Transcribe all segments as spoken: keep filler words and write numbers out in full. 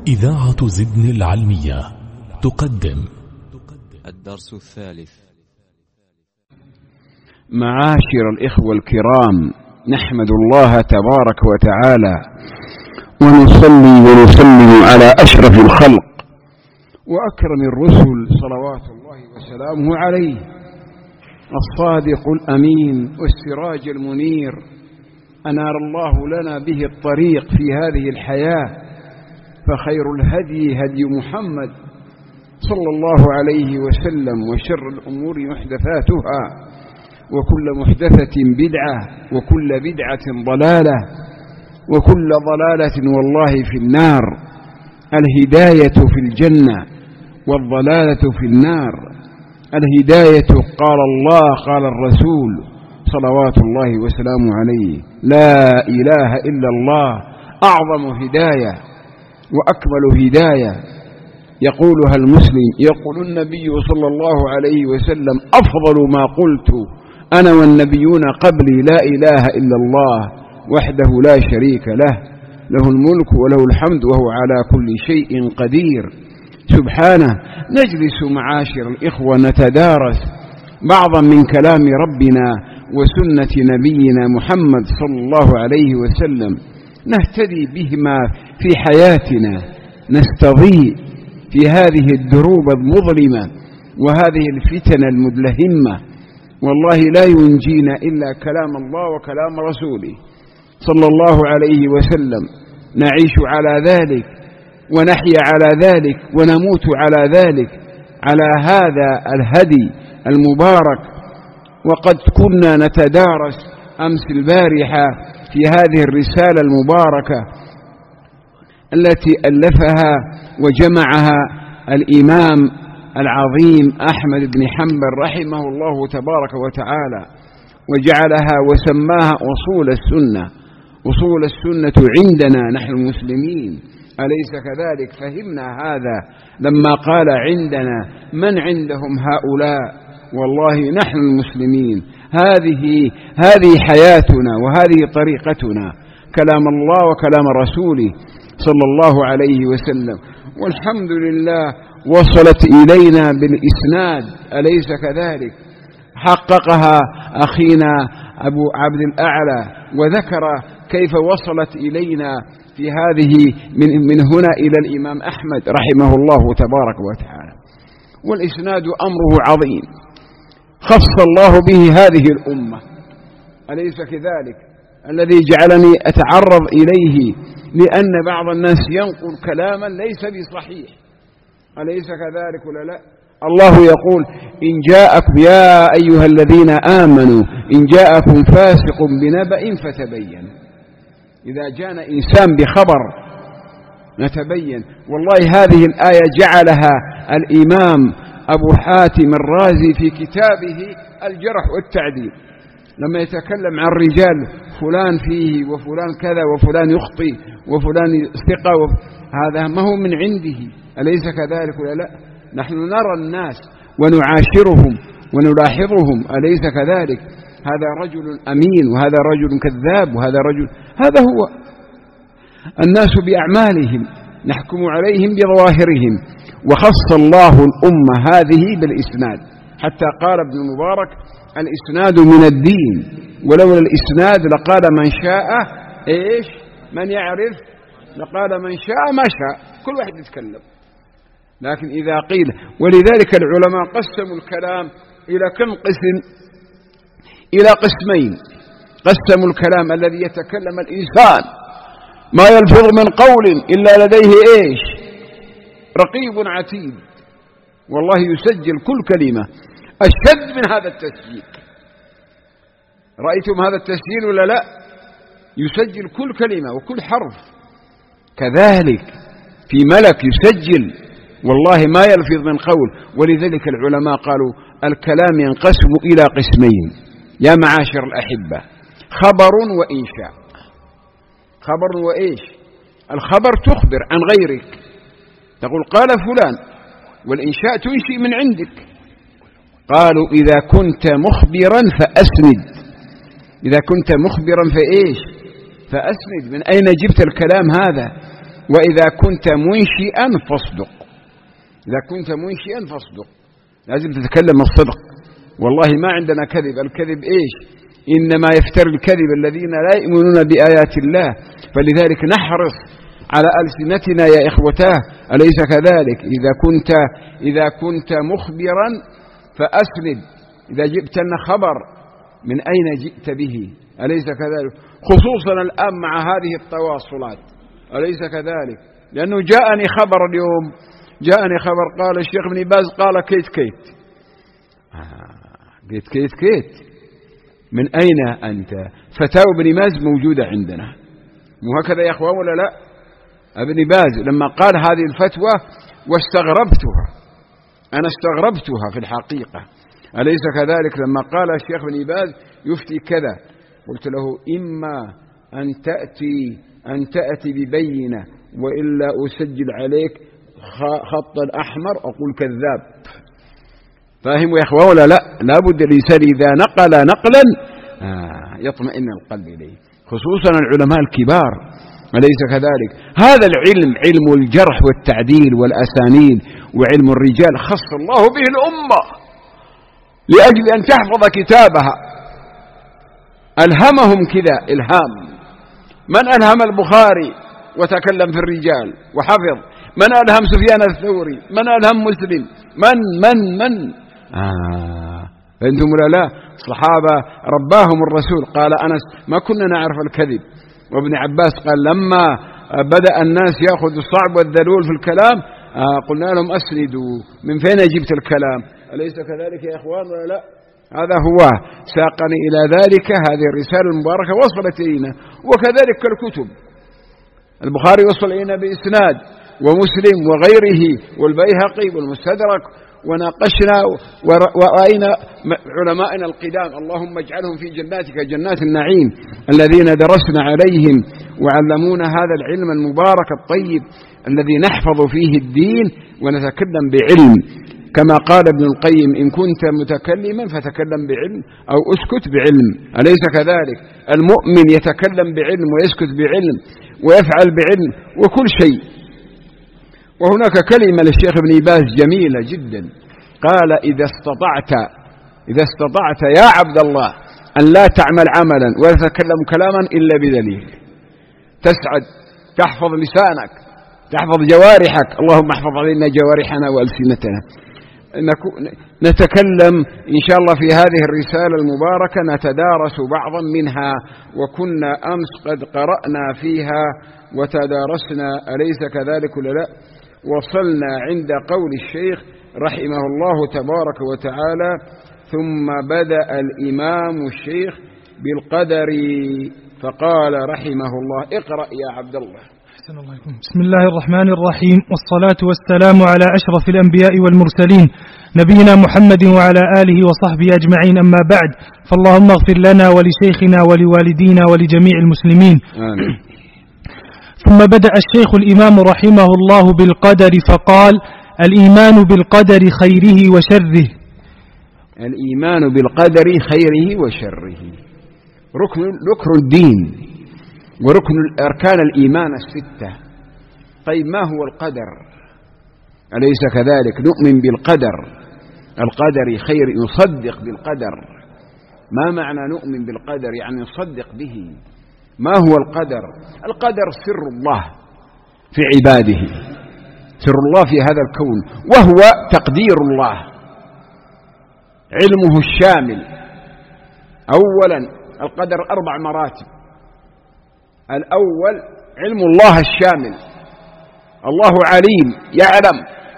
إذاعة زدن العلمية تقدم الدرس الثالث. معاشر الإخوة الكرام، نحمد الله تبارك وتعالى ونصلي ونسلم على أشرف الخلق وأكرم الرسل صلوات الله وسلامه عليه، الصادق الأمين والسراج المنير، أنار الله لنا به الطريق في هذه الحياة، فخير الهدي هدي محمد صلى الله عليه وسلم، وشر الأمور محدثاتها، وكل محدثة بدعة، وكل بدعة ضلالة، وكل ضلالة والله في النار. الهداية في الجنة والضلالة في النار. الهداية قال الله قال الرسول صلوات الله وسلامه عليه: لا إله إلا الله أعظم هداية وأكمل هداية، يقولها المسلم، يقول النبي صلى الله عليه وسلم: أفضل ما قلت أنا والنبيون قبلي لا إله إلا الله وحده لا شريك له، له الملك وله الحمد وهو على كل شيء قدير. سبحانه. نجلس معاشر الإخوة نتدارس بعضا من كلام ربنا وسنة نبينا محمد صلى الله عليه وسلم، نهتدي بهما في حياتنا، نستضيء في هذه الدروب المظلمة وهذه الفتن المدلهمة. والله لا ينجينا إلا كلام الله وكلام رسوله صلى الله عليه وسلم. نعيش على ذلك ونحيا على ذلك ونموت على ذلك، على هذا الهدي المبارك. وقد كنا نتدارس أمس البارحة في هذه الرسالة المباركة التي ألفها وجمعها الإمام العظيم أحمد بن حنبل رحمه الله تبارك وتعالى، وجعلها وسماها أصول السنة. أصول السنة عندنا نحن المسلمين، أليس كذلك؟ فهمنا هذا لما قال عندنا، من عندهم هؤلاء؟ والله نحن المسلمين، هذه هذه حياتنا وهذه طريقتنا، كلام الله وكلام رسوله صلى الله عليه وسلم. والحمد لله وصلت إلينا بالإسناد، أليس كذلك؟ حققها أخينا أبو عبد الأعلى وذكر كيف وصلت إلينا في هذه من, من هنا إلى الإمام أحمد رحمه الله تبارك وتعالى. والإسناد أمره عظيم، خص الله به هذه الأمة، أليس كذلك؟ الذي جعلني أتعرض إليه لأن بعض الناس ينقل كلاما ليس بصحيح، أليس كذلك ولا لا؟ الله يقول: إن جاءكم يا أيها الذين آمنوا إن جاءكم فاسق بنبأ فتبينوا. إذا جاءنا إنسان بخبر نتبين. والله هذه الآية جعلها الإمام أبو حاتم الرازي في كتابه الجرح والتعديل، لما يتكلم عن رجال فلان فيه وفلان كذا وفلان يخطئ وفلان ثقة، هذا ما هو من عنده، أليس كذلك ولا لا؟ نحن نرى الناس ونعاشرهم ونلاحظهم، أليس كذلك؟ هذا رجل أمين وهذا رجل كذاب وهذا رجل، هذا هو الناس بأعمالهم، نحكم عليهم بظواهرهم. وخص الله الأمة هذه بالإسناد، حتى قال ابن المبارك: الإسناد من الدين، ولولا الإسناد لقال من شاء إيش من يعرف، لقال من شاء ما شاء، كل واحد يتكلم. لكن إذا قيل، ولذلك العلماء قسموا الكلام إلى كم قسم؟ إلى قسمين. قسموا الكلام الذي يتكلم الإنسان ما يلفظ من قول إلا لديه إيش رقيب عتيد، والله يسجل كل كلمة، أشد من هذا التسجيل. رأيتم هذا التسجيل ولا لا؟ يسجل كل كلمة وكل حرف. كذلك في ملك يسجل، والله ما يلفظ من قول. ولذلك العلماء قالوا الكلام ينقسم إلى قسمين يا معاشر الأحبة: خبر وإنشاء. خبر وإيش؟ الخبر تخبر عن غيرك، تقول قال فلان، والإنشاء تنشئ من عندك. قالوا إذا كنت مخبرا فأسند، إذا كنت مخبرا فإيش فأسند. من أين جبت الكلام هذا؟ وإذا كنت منشئا فاصدق، إذا كنت منشئا فاصدق، لازم تتكلم الصدق. والله ما عندنا كذب، الكذب إيش؟ إنما يفتر الكذب الذين لا يؤمنون بآيات الله. فلذلك نحرص على ألسنتنا يا إخوتاه، أليس كذلك؟ إذا كنت إذا كنت مخبرا فأسند، إذا جئت لنا خبر من أين جئت به، أليس كذلك؟ خصوصا الآن مع هذه التواصلات، أليس كذلك؟ لأنه جاءني خبر اليوم، جاءني خبر قال الشيخ ابن باز قال كيت كيت كيت كيت كيت من أين أنت؟ فتاوى ابن باز موجودة عندنا، مو هكذا يا أخوان ولا لا؟ ابن باز لما قال هذه الفتوى واستغربتها، أنا استغربتها في الحقيقة، أليس كذلك؟ لما قال الشيخ ابن باز يفتي كذا، قلت له إما أن تأتي أن تأتي ببينة وإلا أسجل عليك خطا أحمر أقول كذاب. فاهم يا أخوان ولا لا؟ لابد الإنسان إذا نقل نقلا آه يطمئن القلب إليه، خصوصا العلماء الكبار، أليس كذلك؟ هذا العلم، علم الجرح والتعديل والأسانيد وعلم الرجال، خص الله به الأمة لأجل أن تحفظ كتابها، ألهمهم كذا إلهام. من ألهم البخاري وتكلم في الرجال وحفظ؟ من ألهم سفيان الثوري؟ من ألهم مسلم؟ من من من آه. أنتم ولا لا؟ الصحابة رباهم الرسول، قال أنس ما كنا نعرف الكذب، وابن عباس قال لما بدأ الناس يأخذ الصعب والذلول في الكلام آه قلنا لهم أسندوا، من فين جبت الكلام؟ أليس كذلك يا إخوان ولا لا؟ هذا هو ساقني إلى ذلك، هذه الرسالة المباركة وصلت إلينا، وكذلك الكتب، البخاري وصل إلينا بإسناد، ومسلم وغيره والبيهقي والمستدرك، وناقشنا ورأينا علماءنا القدام، اللهم اجعلهم في جناتك جنات النعيم الذين درسنا عليهم وعلمونا هذا العلم المبارك الطيب الذي نحفظ فيه الدين ونتكلم بعلم، كما قال ابن القيم إن كنت متكلما فتكلم بعلم أو اسكت بعلم، أليس كذلك؟ المؤمن يتكلم بعلم ويسكت بعلم ويفعل بعلم وكل شيء. وهناك كلمة للشيخ ابن باز جميلة جدا، قال إذا استطعت إذا استطعت يا عبد الله أن لا تعمل عملا ولا تتكلم كلاما إلا بدليل، تسعد، تحفظ لسانك، تحفظ جوارحك، اللهم احفظ علينا جوارحنا وألسنتنا. نتكلم إن شاء الله في هذه الرسالة المباركة، نتدارس بعضا منها، وكنا أمس قد قرأنا فيها وتدارسنا، أليس كذلك ولا لا؟ وصلنا عند قول الشيخ رحمه الله تبارك وتعالى ثم بدأ الإمام الشيخ بالقدر فقال رحمه الله. اقرأ يا عبد الله. أحسن الله عليكم. بسم الله الرحمن الرحيم، والصلاة والسلام على أشرف الأنبياء والمرسلين نبينا محمد وعلى آله وصحبه أجمعين، أما بعد، فاللهم اغفر لنا ولشيخنا ولوالدينا ولجميع المسلمين. آمين. ثم بدأ الشيخ الإمام رحمه الله بالقدر فقال: الإيمان بالقدر خيره وشره. الإيمان بالقدر خيره وشره ركن ركن الدين وركن أركان الإيمان الستة. طيب ما هو القدر؟ أليس كذلك؟ نؤمن بالقدر، القدر خير، نصدق بالقدر. ما معنى نؤمن بالقدر؟ يعني نصدق به. ما هو القدر؟ القدر سر الله في عباده، سر الله في هذا الكون، وهو تقدير الله، علمه الشامل. أولا القدر أربع مراتب. الأول علم الله الشامل، الله عليم، يعلم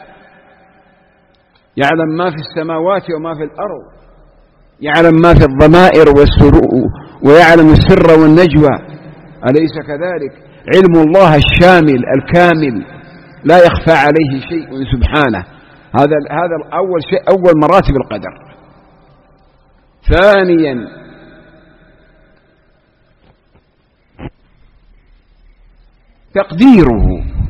يعلم ما في السماوات وما في الأرض، يعلم ما في الضمائر والسرور، ويعلم السر والنجوى، أليس كذلك؟ علم الله الشامل الكامل لا يخفى عليه شيء سبحانه. هذا هذا أول شيء، أول مراتب القدر. ثانيا تقديره،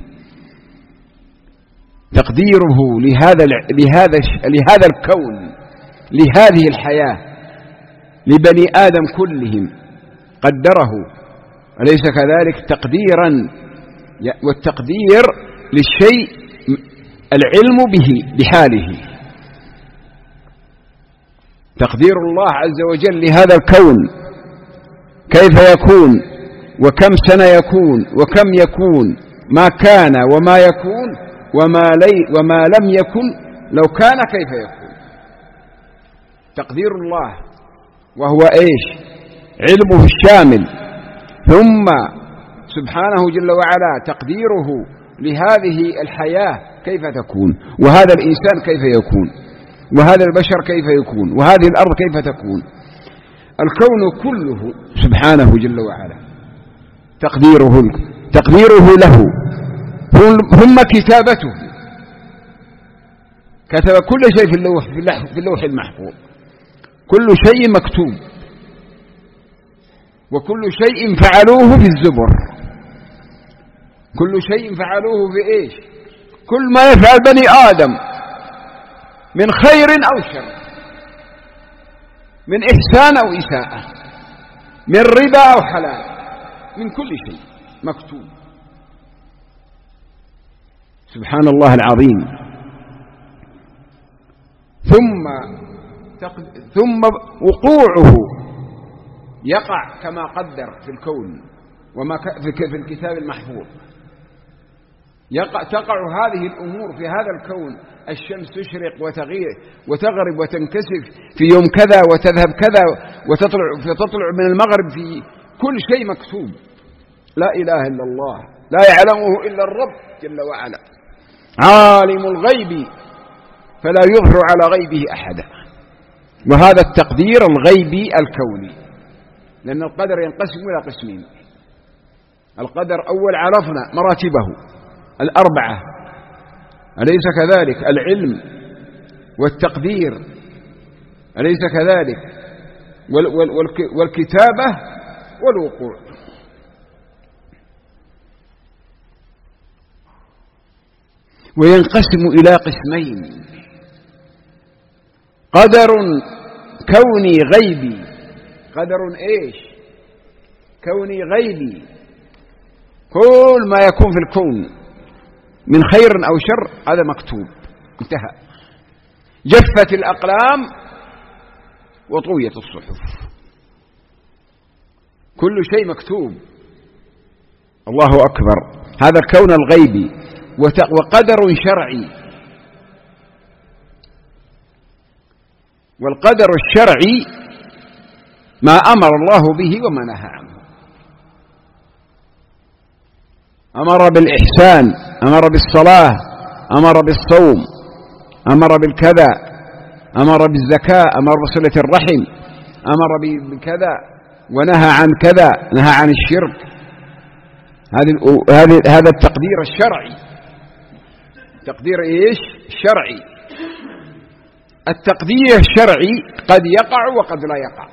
تقديره لهذا لهذا لهذا الكون، لهذه الحياة، لبني آدم كلهم قدره، أليس كذلك؟ تقديرا والتقدير للشيء العلم به بحاله. تقدير الله عز وجل لهذا الكون كيف يكون وكم سنة يكون وكم يكون، ما كان وما يكون وما, لي وما لم يكن لو كان كيف يكون. تقدير الله وهو إيش؟ علمه الشامل. ثم سبحانه جل وعلا تقديره لهذه الحياة كيف تكون، وهذا الإنسان كيف يكون، وهذا البشر كيف يكون، وهذه الأرض كيف تكون. الكون كله سبحانه جل وعلا تقديره تقديره له، ثم كتابته، كتب كل شيء في اللوح في اللوح المحفوظ، كل شيء مكتوب، وكل شيء فعلوه في الزبر، كل شيء فعلوه في إيش؟ كل ما يفعل بني آدم من خير أو شر، من إحسان أو إساءة، من ربا أو حلال، من كل شيء مكتوب. سبحان الله العظيم. ثم ثم وقوعه يقع كما قدر في الكون وما في الكتاب المحفوظ. يقع تقع هذه الأمور في هذا الكون، الشمس تشرق وتغير وتغرب وتنكسف في يوم كذا وتذهب كذا وتطلع فتطلع من المغرب، في كل شيء مكتوب. لا إله إلا الله، لا يعلمه إلا الرب جل وعلا، عالم الغيب فلا يظهر على غيبه أحدا. وهذا التقدير الغيبي الكوني، لأن القدر ينقسم إلى قسمين. القدر أول عرفنا مراتبه الأربعة، أليس كذلك؟ العلم والتقدير، أليس كذلك؟ والكتابة والوقوع. وينقسم إلى قسمين: قدر كوني غيبي. قدر إيش؟ كوني غيبي، كل ما يكون في الكون من خير أو شر هذا مكتوب، انتهى. جفت الأقلام وطويت الصحف، كل شيء مكتوب. الله أكبر. هذا الكون الغيبي. وقدر شرعي. والقدر الشرعي ما أمر الله به وما نهى عنه. أمر بالإحسان، أمر بالصلاة، أمر بالصوم، أمر بالكذا، أمر بالزكاة، أمر بصلة الرحم، أمر بكذا ونهى عن كذا، نهى عن الشرك. هذه هذا التقدير الشرعي. تقدير إيش؟ شرعي. التقدير الشرعي قد يقع وقد لا يقع.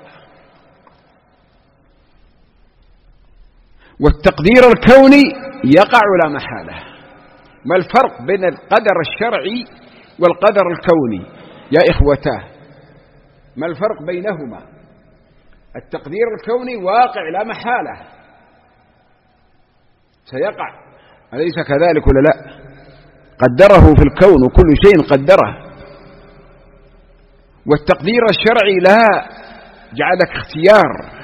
والتقدير الكوني يقع لا محالة. ما الفرق بين القدر الشرعي والقدر الكوني يا إخوتاه؟ ما الفرق بينهما؟ التقدير الكوني واقع لا محالة، سيقع، أليس كذلك ولا لا؟ قدره في الكون وكل شيء قدره. والتقدير الشرعي لا، جعلك اختيار،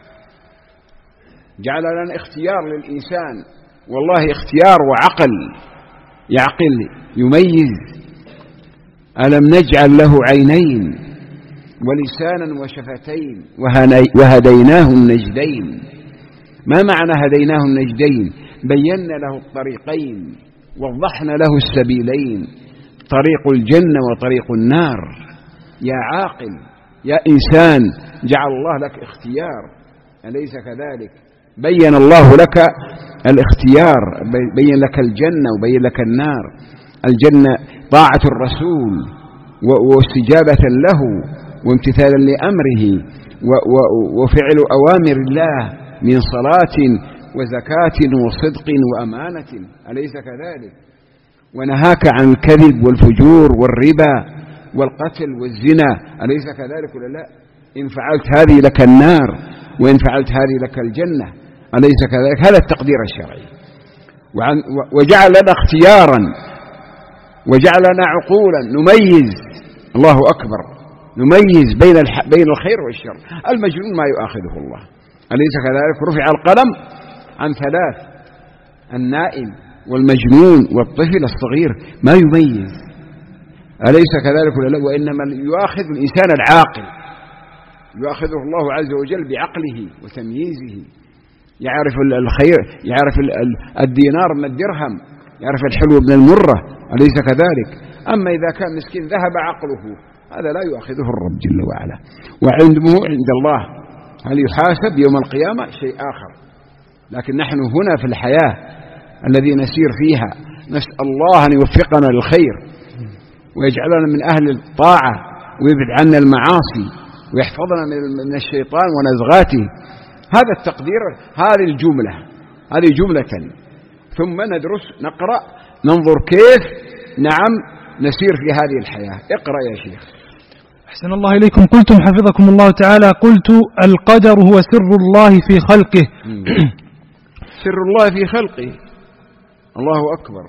جعل لنا اختيار للإنسان، والله اختيار وعقل، يعقل يميز. ألم نجعل له عينين ولسانا وشفتين وهديناه النجدين. ما معنى هديناه النجدين؟ بينا له الطريقين، وضحنا له السبيلين، طريق الجنة وطريق النار. يا عاقل يا إنسان، جعل الله لك اختيار، أليس كذلك؟ بين الله لك الاختيار، بين لك الجنة وبين لك النار. الجنة طاعة الرسول واستجابة له وامتثالا لأمره وفعل أوامر الله من صلاة وزكاة وصدق وأمانة، أليس كذلك؟ ونهاك عن الكذب والفجور والربا والقتل والزنا، أليس كذلك ولا لا؟ إن فعلت هذه لك النار، وإن فعلت هذه لك الجنة، أليس كذلك؟ هذا التقدير الشرعي. وجعل لنا اختيارا وجعل لنا عقولا نميز، الله أكبر، نميز بين بين الخير والشر. المجنون ما يؤاخذه الله، أليس كذلك؟ رفع القلم عن ثلاث: النائم والمجنون والطفل الصغير، ما يميز، أليس كذلك ولا لا؟ وإنما يؤاخذ الإنسان العاقل، يؤاخذه الله عز وجل بعقله وتمييزه، يعرف الخير، يعرف الدينار من الدرهم، يعرف الحلو من المرة، أليس كذلك؟ أما إذا كان مسكين ذهب عقله، هذا لا يؤاخذه الرب جل وعلا. وعنده عند الله هل يحاسب يوم القيامة شيء آخر، لكن نحن هنا في الحياة الذي نسير فيها نسأل الله أن يوفقنا للخير ويجعلنا من أهل الطاعة ويبعد عنا المعاصي ويحفظنا من الشيطان ونزغاته. هذا التقدير، هذه الجملة، هذه جملة، ثم ندرس، نقرأ، ننظر كيف نعم نسير في هذه الحياة. اقرأ يا شيخ. أحسن الله إليكم. قلتم حفظكم الله تعالى، قلت القدر هو سر الله في خلقه. سر الله في خلقه، الله أكبر.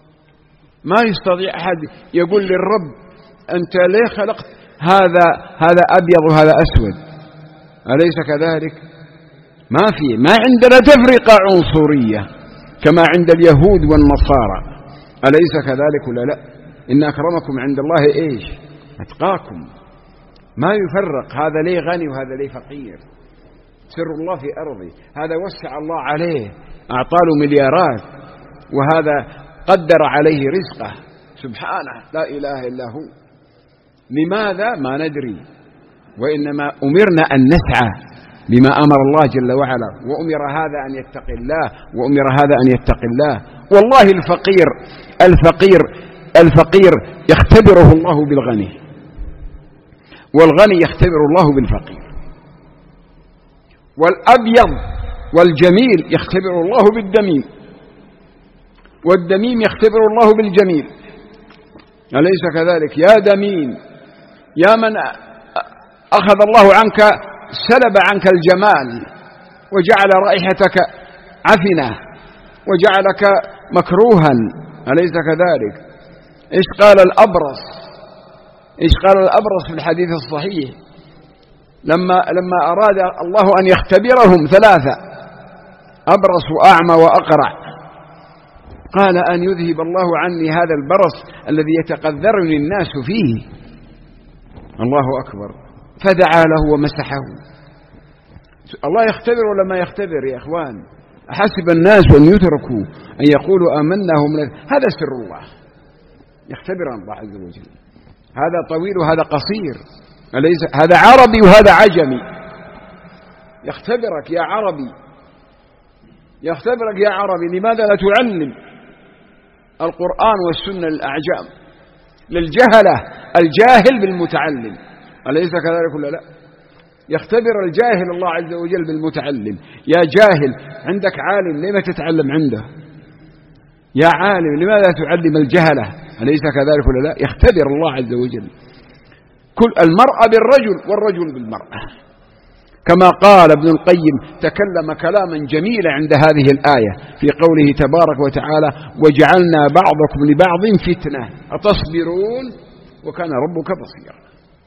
ما يستطيع أحد يقول للرب أنت ليه خلقت هذا هذا أبيض وهذا أسود، أليس كذلك؟ ما في، ما عندنا تفرقة عنصرية كما عند اليهود والنصارى، أليس كذلك ولا لا؟ إن أكرمكم عند الله إيش؟ أتقاكم. ما يفرق هذا ليه غني وهذا ليه فقير. سر الله في أرضه، هذا وسع الله عليه أعطاله مليارات، وهذا قدر عليه رزقه سبحانه لا إله إلا هو. لماذا؟ ما ندري، وإنما أمرنا أن نسعى بما أمر الله جل وعلا، وأمر هذا أن يتقي الله، وأمر هذا أن يتقي الله. والله الفقير الفقير الفقير يختبره الله بالغني، والغني يختبر الله بالفقير، والأبيض والجميل يختبر الله بالدميم، والدميم يختبر الله بالجميل، أليس كذلك؟ يا دميم، يا من أخذ الله عنك، سلب عنك الجمال وجعل رائحتك عفنة وجعلك مكروها، أليس كذلك؟ إيش قال الأبرص؟ إيش قال الأبرص في الحديث الصحيح لما لما أراد الله أن يختبرهم ثلاثة: أبرص وأعمى وأقرع، قال أن يذهب الله عني هذا البرص الذي يتقذرني الناس فيه. الله أكبر. فدعا له ومسحه. الله يختبر ولا ما يختبر يا إخوان؟ أحسب الناس أن يتركوا أن يقولوا آمنا هم، هذا سر الله، يختبر الله عز وجل. هذا طويل وهذا قصير، أليس؟ هذا عربي وهذا عجمي، يختبرك يا عربي، يختبرك يا عربي. لماذا لا تعلم القرآن والسنة للأعجام، للجهلة، الجاهل بالمتعلم، أليس كذلك ولا لا؟ يختبر الجاهل الله عز وجل بالمتعلم. يا جاهل عندك عالم، لما تتعلم عنده؟ يا عالم لماذا تعلم الجهلة، أليس كذلك ولا لا؟ يختبر الله عز وجل. كل المرأة بالرجل والرجل بالمرأة، كما قال ابن القيم، تكلم كلاما جميلا عند هذه الآية في قوله تبارك وتعالى: وجعلنا بعضكم لبعض فتنة أتصبرون وكان ربك بصيرا.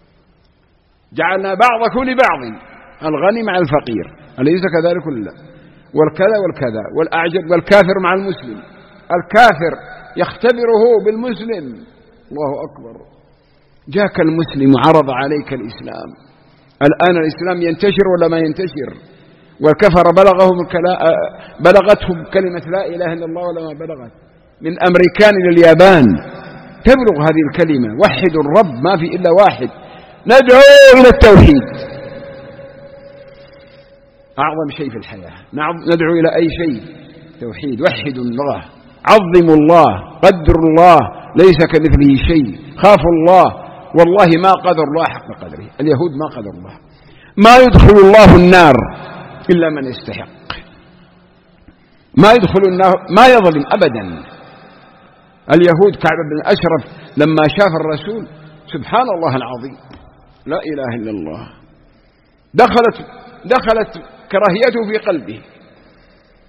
جعلنا بعضكم لبعض، الغني مع الفقير، أليس كذلك ولا لا؟ والكذا والكذا، والأعجب والكافر مع المسلم، الكافر يختبره بالمسلم. الله أكبر. جاك المسلم عرض عليك الإسلام، الآن الإسلام ينتشر ولا ما ينتشر؟ والكفر بلغهم بلغتهم كلمة لا إله إلا الله ولا ما بلغت؟ من أمريكان إلى اليابان تبلغ هذه الكلمة: وحدوا الرب، ما في إلا واحد، ندعو إلى التوحيد. أعظم شيء في الحياة، ندعو إلى أي شيء؟ توحيد. وحدوا الله، عظموا الله، قدروا الله، ليس كمثله شيء، خافوا الله. والله ما قدر الله حق قدره، اليهود ما قدر الله. ما يدخل الله النار إلا من يستحق، ما يدخل النار، ما يظلم أبدا. اليهود كعب بن أشرف لما شاف الرسول، سبحان الله العظيم، لا إله إلا الله، دخلت دخلت كراهيته في قلبه،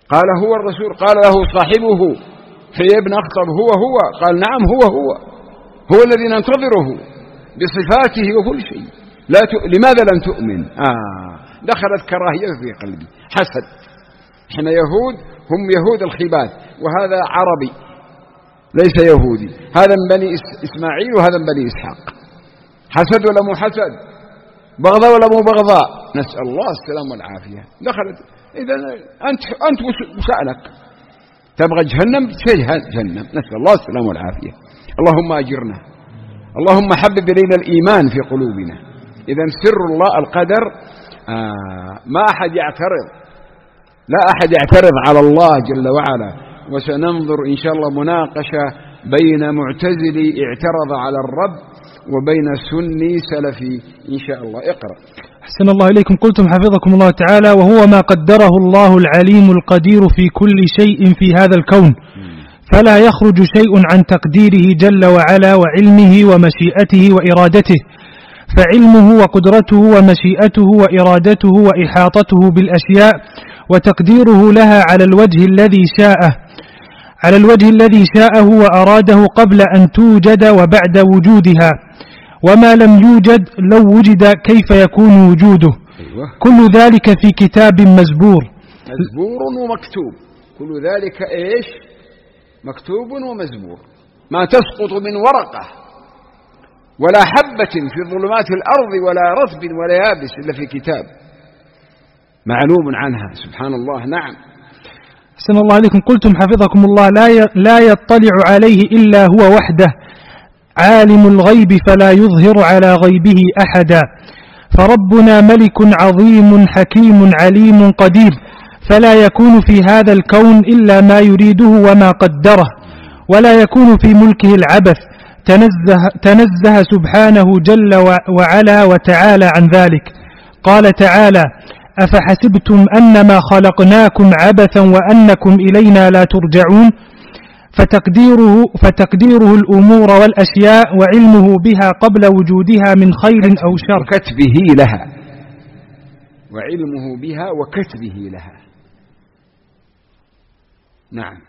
قال هو الرسول، قال له صاحبه حيي بن أخطب هو هو، قال نعم هو هو هو الذي ننتظره بصفاته وكل شيء. لا ت... لماذا لم تؤمن؟ آه دخلت كراهية في قلبي، حسد. احنا يهود، هم يهود الخباث، وهذا عربي ليس يهودي، هذا من بني إسماعيل وهذا من بني إسحاق. حسد ولا مو حسد؟ بغضاء ولا مو بغضاء؟ نسأل الله السلام والعافية. دخلت. إذا أنت أنت وسألك تبغى جهنم، جهنم، نسأل الله السلام والعافية. اللهم أجرنا، اللهم حبب إلينا الإيمان في قلوبنا. إذا سر الله القدر، آه ما أحد يعترض، لا أحد يعترض على الله جل وعلا. وسننظر إن شاء الله مناقشة بين معتزلي اعترض على الرب وبين سني سلفي إن شاء الله. اقرأ. أحسن الله إليكم. قلتم حفظكم الله تعالى: وهو ما قدره الله العليم القدير في كل شيء في هذا الكون، فلا يخرج شيء عن تقديره جل وعلا وعلمه ومشيئته وإرادته، فعلمه وقدرته ومشيئته وإرادته وإحاطته بالأشياء وتقديره لها على الوجه الذي شاءه على الوجه الذي شاءه وأراده قبل أن توجد وبعد وجودها، وما لم يوجد لو وجد كيف يكون وجوده. أيوة. كل ذلك في كتاب مزبور مزبور ومكتوب. كل ذلك إيش؟ مكتوب ومزبور. ما تسقط من ورقة ولا حبة في ظلمات الأرض ولا رطب ولا يابس إلا في كتاب معلوم عنها. سبحان الله. نعم. أحسن الله عليكم. قلتم حفظكم الله: لا لا يطلع عليه إلا هو وحده، عالم الغيب فلا يظهر على غيبه أحدا، فربنا ملك عظيم حكيم عليم قدير، فلا يكون في هذا الكون إلا ما يريده وما قدره، ولا يكون في ملكه العبث، تنزه, تنزه سبحانه جل وعلا وتعالى عن ذلك. قال تعالى: أفحسبتم أنما خلقناكم عبثا وأنكم إلينا لا ترجعون. فتقديره, فتقديره الأمور والأشياء وعلمه بها قبل وجودها من خير أو شر، وكتبه لها، وعلمه بها وكتبه لها. نعم.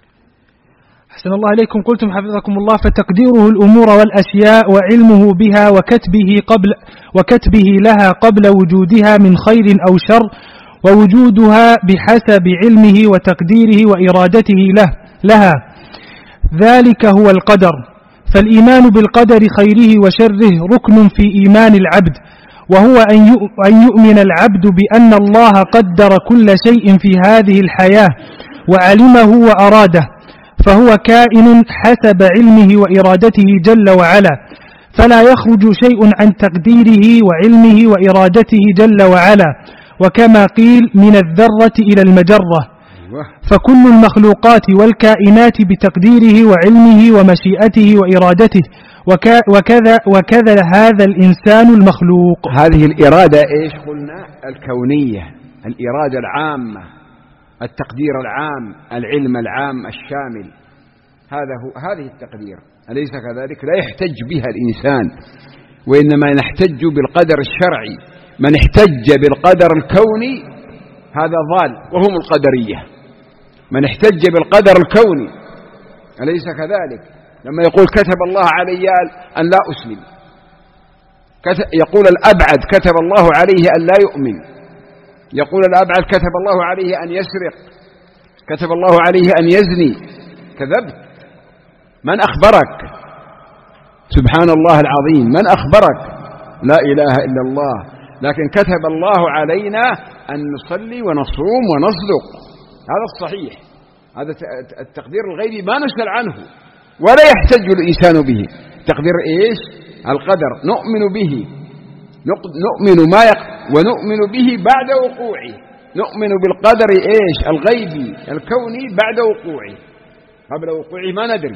أحسن الله عليكم. قلتم حفظكم الله: فتقديره الأمور والأشياء وعلمه بها وكتبه قبل وكتبه لها قبل وجودها من خير أو شر، ووجودها بحسب علمه وتقديره وإرادته له لها. ذلك هو القدر. فالإيمان بالقدر خيره وشره ركن في إيمان العبد، وهو أن يؤمن العبد بأن الله قدر كل شيء في هذه الحياة وعلمه وأراده، فهو كائن حسب علمه وإرادته جل وعلا، فلا يخرج شيء عن تقديره وعلمه وإرادته جل وعلا، وكما قيل: من الذرة إلى المجرة. فكل المخلوقات والكائنات بتقديره وعلمه ومشيئته وإرادته، وكذا, وكذا هذا الإنسان المخلوق. هذه الإرادة إيش قلنا؟ الكونية، الإرادة العامة، التقدير العام، العلم العام الشامل، هذا هو هذه التقدير، أليس كذلك؟ لا يحتج بها الإنسان، وإنما نحتج بالقدر الشرعي. من احتج بالقدر الكوني هذا ضال، وهم القدرية. من احتج بالقدر الكوني، أليس كذلك؟ لما يقول كتب الله علي أن لا أسلم، يقول الأبعد كتب الله عليه أن لا يؤمن، يقول الأبعد كتب الله عليه أن يسرق، كتب الله عليه أن يزني. كذبت. من أخبرك؟ سبحان الله العظيم، من أخبرك؟ لا إله إلا الله. لكن كتب الله علينا أن نصلي ونصوم ونصدق، هذا الصحيح، هذا التقدير الغيبي ما نسأل عنه ولا يحتج الإنسان به. تقدير إيش؟ القدر نؤمن به، نؤمن ما يق... ونؤمن به بعد وقوعه. نؤمن بالقدر إيش؟ الغيبي الكوني بعد وقوعه. قبل وقوعه ما ندري،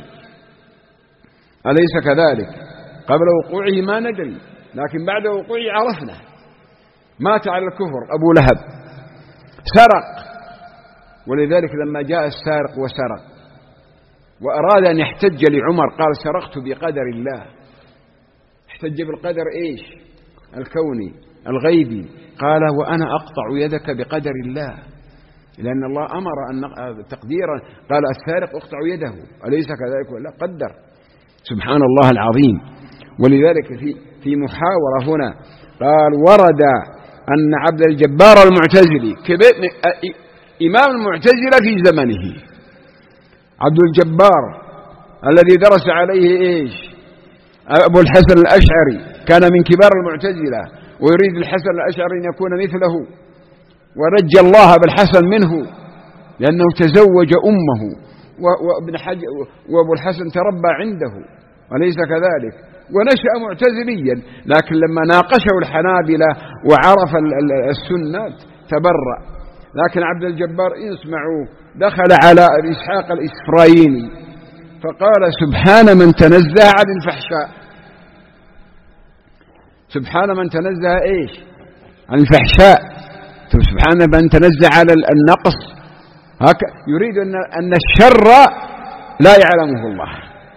أليس كذلك؟ قبل وقوعه ما ندري، لكن بعد وقوعه عرفنا. مات على الكفر أبو لهب، سرق، ولذلك لما جاء السارق وسرق وأراد أن يحتج لعمر قال: سرقت بقدر الله. احتج بالقدر إيش؟ الكوني الغيبي. قال: وأنا أقطع يدك بقدر الله. لأن الله أمر أن تقديرا قال السارق اقطع يده، أليس كذلك ولا؟ قدر سبحان الله العظيم. ولذلك في في محاورة هنا قال ورد أن عبد الجبار المعتزلي إمام المعتزلة في زمنه، عبد الجبار الذي درس عليه إيش أبو الحسن الأشعري، كان من كبار المعتزلة ويريد الحسن الأشعري أن يكون مثله، ورجى الله بالحسن منه لأنه تزوج أمه وابن حجر وابو الحسن تربى عنده، أليس كذلك؟ ونشأ معتزليا، لكن لما ناقشه الحنابلة وعرف السنة تبرأ. لكن عبد الجبار اسمعوا دخل على إسحاق الإسفرايني فقال سبحان من تنزه عن الفحشاء، سبحان من تنزه إيش عن الفحشاء، سبحان من تنزه على النقص، هكا يريد أن الشر لا يعلمه الله،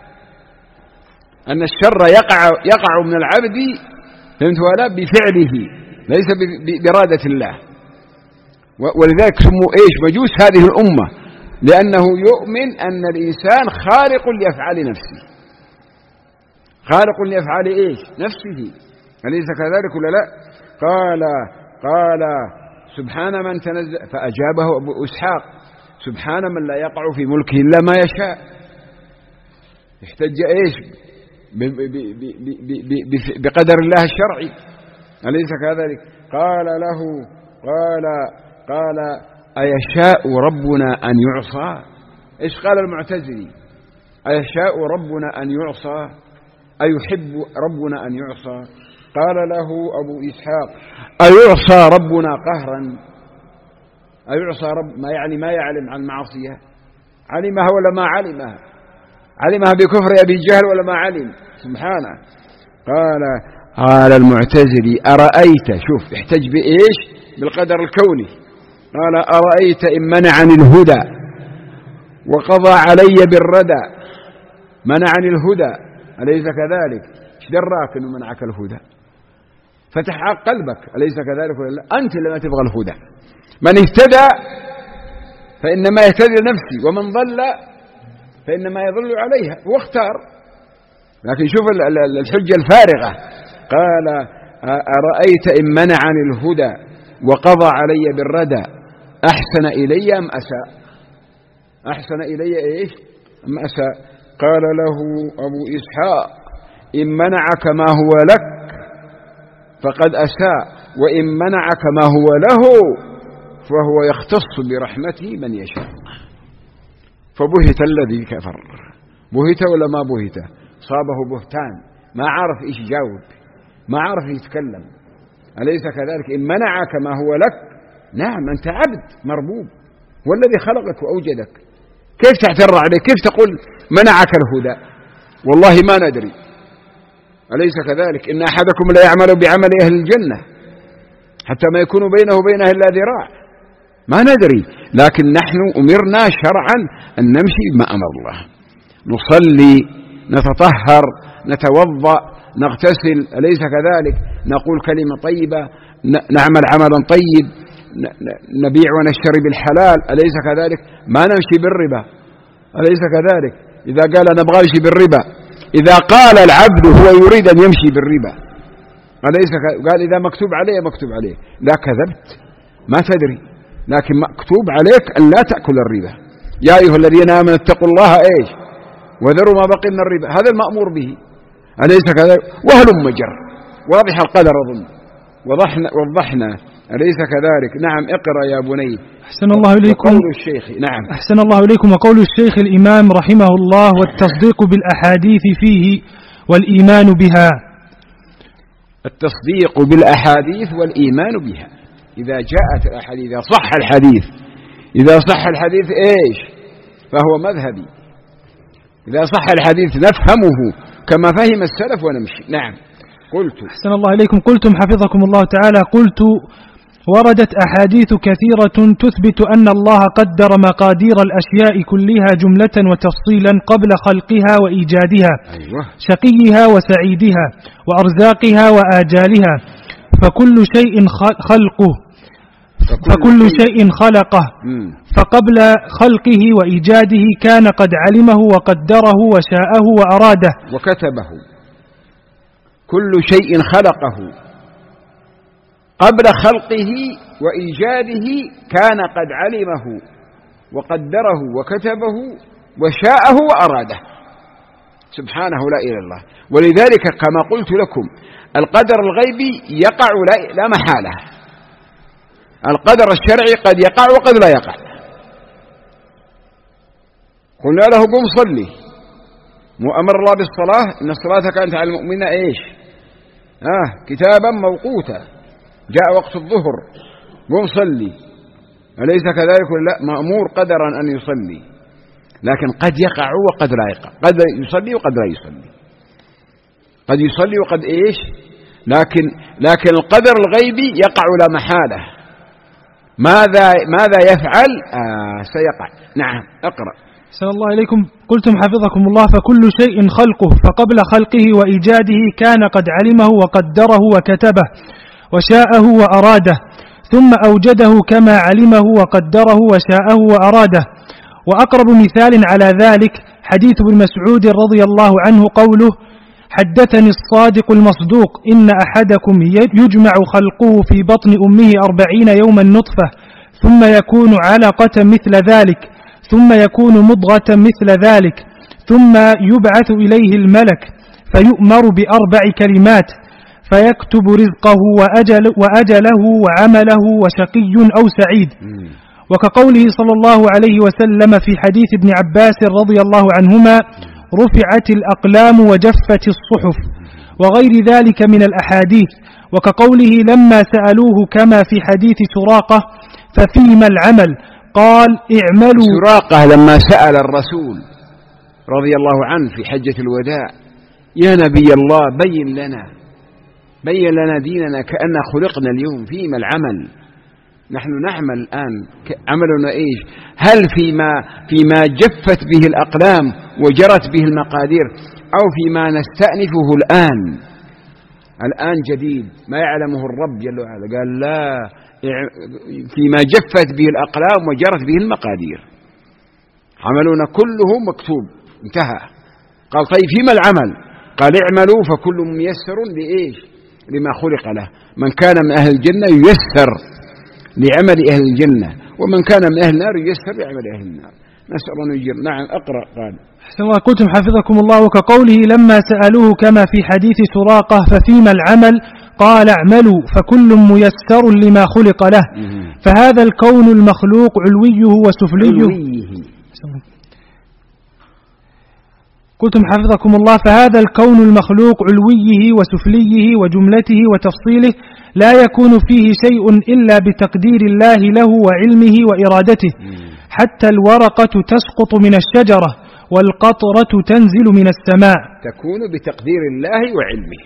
أن الشر يقع يقع من العبد فهمت ولا بفعله ليس بإرادة الله. ولذلك سموا إيش مجوس هذه الأمة، لأنه يؤمن أن الإنسان خالق لأفعال نفسه، خالق لأفعال إيش نفسه، أليس كذلك ولا لا؟ قال قال سبحان من تنزه، فأجابه أبو إسحاق سبحان من لا يقع في ملكه إلا ما يشاء. احتج إيش بقدر الله الشرعي، أليس كذلك؟ قال له قال قال أيشاء ربنا أن يعصى؟ إيش قال المعتزلي؟ أيشاء ربنا أن يعصى؟ أيحب ربنا أن يعصى؟ قال له أبو إسحاق أيعصى ربنا قهرا؟ أيعصى رب ما يعني ما يعلم عن معصية، علمها ولا ما علمها؟ علمها بكفر أبي جهل ولا ما علم؟ سبحانه. قال قال المعتزلي أرأيت، شوف احتج بإيش بالقدر الكوني، قال أرأيت إن منعني الهدى وقضى علي بالردى، منعني الهدى أليس كذلك؟ ايش دراك أنه منعك الهدى؟ فتح قلبك أليس كذلك ولا لا؟ أنت لما تبغى الهدى، من اهتدى فإنما يهتدي لنفسه ومن ضل فإنما يضل عليها واختار. لكن شوف الحجة الفارغة، قال أرأيت إن منعني الهدى وقضى علي بالردى أحسن إلي أم أساء؟ أحسن إلي إيش أم أساء؟ قال له أبو إسحاق إن منعك ما هو لك فقد أساء، وإن منعك ما هو له فهو يختص برحمته من يشاء. فبهت الذي كفر، بهت ولا ما بهت؟ صابه بهتان، ما عرف إيش يجاوب، ما عرف يتكلم، أليس كذلك؟ إن منعك ما هو لك، نعم أنت عبد مربوب والذي خلقك وأوجدك، كيف تعتر عليه؟ كيف تقول منعك الهدى؟ والله ما ندري، أليس كذلك؟ إن أحدكم لا يعمل بعمل أهل الجنة حتى ما يكون بينه وبينها إلا ذراع، ما ندري، لكن نحن أمرنا شرعا أن نمشي بما أمر الله، نصلي، نتطهر، نتوضأ، نغتسل، أليس كذلك؟ نقول كلمة طيبة، نعمل عملا طيب، نبيع ونشتري بالحلال، أليس كذلك؟ ما نمشي بالربا، أليس كذلك؟ إذا قال أنا أبغى أمشي بالربا، إذا قال العبد هو يريد أن يمشي بالربا، أليس قال إذا مكتوب عليه مكتوب عليه، لا كذبت ما تدري، لكن مكتوب عليك أن لا تأكل الربا، يا أيها الذين آمنوا اتقوا الله إيش وذروا ما بقي من الربا، هذا المأمور به، أليس كذلك؟ وهلم جر، واضح القدر أظن وضحنا, وضحنا أليس كذلك؟ نعم اقرأ يا بني. أحسن الله إليكم. وقول الشيخ نعم أحسن الله إليكم. وقول الشيخ الإمام رحمه الله والتصديق بالأحاديث فيه والإيمان بها. التصديق بالأحاديث والإيمان بها، إذا جاءت الأحاديث، إذا صح الحديث، إذا صح الحديث إيش فهو مذهبي، إذا صح الحديث نفهمه كما فهم السلف ونمشي. نعم قلت. أحسن الله إليكم. قلتم حفظكم الله تعالى، قلت وردت أحاديث كثيرة تثبت أن الله قدر مقادير الأشياء كلها جملة وتفصيلا قبل خلقها وإيجادها، أيوة. شقيها وسعيدها وأرزاقها وآجالها، فكل شيء خلقه فكل شيء خلقه فقبل خلقه وإيجاده كان قد علمه وقدره وشاءه وأراده وكتبه. كل شيء خلقه قبل خلقه وإيجاده كان قد علمه وقدره وكتبه وشاءه وأراده سبحانه لا إله إلا الله. ولذلك كما قلت لكم القدر الغيبي يقع لا محالة، القدر الشرعي قد يقع وقد لا يقع. قلنا له قم صلي، وأمر الله بالصلاة إن الصلاة كانت على المؤمنين إيش آه كتابا موقوتا، جاء وقت الظهر قم صلي، أليس كذلك؟ لا، مأمور قدرا أن يصلي، لكن قد يقع وقد لا يقع، قد يصلي وقد لا يصلي، قد يصلي وقد إيش، لكن لكن القدر الغيبي يقع لا محالة. ماذا ماذا يفعل؟ آه سيقع. نعم اقرأ. أحسن الله إليكم. قلتم حفظكم الله فكل شيء خلقه فقبل خلقه وإيجاده كان قد علمه وقدره وكتبه وشاءه وأراده ثم أوجده كما علمه وقدره وشاءه وأراده. وأقرب مثال على ذلك حديث ابن مسعود رضي الله عنه قوله: حدثني الصادق المصدوق إن أحدكم يجمع خلقه في بطن أمه أربعين يوما نطفة ثم يكون علقة مثل ذلك ثم يكون مضغة مثل ذلك ثم يبعث إليه الملك فيؤمر بأربع كلمات فيكتب رزقه وأجل وأجله وعمله وشقي أو سعيد. وكقوله صلى الله عليه وسلم في حديث ابن عباس رضي الله عنهما: رفعت الأقلام وجفت الصحف، وغير ذلك من الأحاديث. وكقوله لما سألوه كما في حديث سراقة: ففيما العمل؟ قال: اعملوا. سراقة لما سأل الرسول رضي الله عنه في حجة الوداع: يا نبي الله بين لنا بين لنا ديننا كأن خلقنا اليوم، فيما العمل؟ نحن نعمل الآن، عملنا إيش؟ هل فيما فيما جفت به الأقلام وجرت به المقادير، أو فيما نستأنفه الآن الآن جديد ما يعلمه الرب جل وعلا؟ قال: لا، فيما جفت به الأقلام وجرت به المقادير، عملنا كله مكتوب انتهى. قال: طيب فيما العمل؟ قال: اعملوا فكل ميسر لإيش؟ لما خلق له. من كان من أهل الجنة ييسر لعمل أهل الجنة، ومن كان من أهل النار ييسر لعمل أهل النار. نسأل الله أن يجير. نعم اقرأ. قال: أحسن الله. قلتم حفظكم الله. وكقوله لما سألوه كما في حديث سراقة: ففيما العمل؟ قال: اعملوا فكل ميسر لما خلق له. فهذا الكون المخلوق علويه وسفليه. قلتم حفظكم الله. فهذا الكون المخلوق علويه وسفليه وجملته وتفصيله لا يكون فيه شيء إلا بتقدير الله له وعلمه وإرادته، حتى الورقة تسقط من الشجرة والقطرة تنزل من السماء. تكون بتقدير الله وعلمه.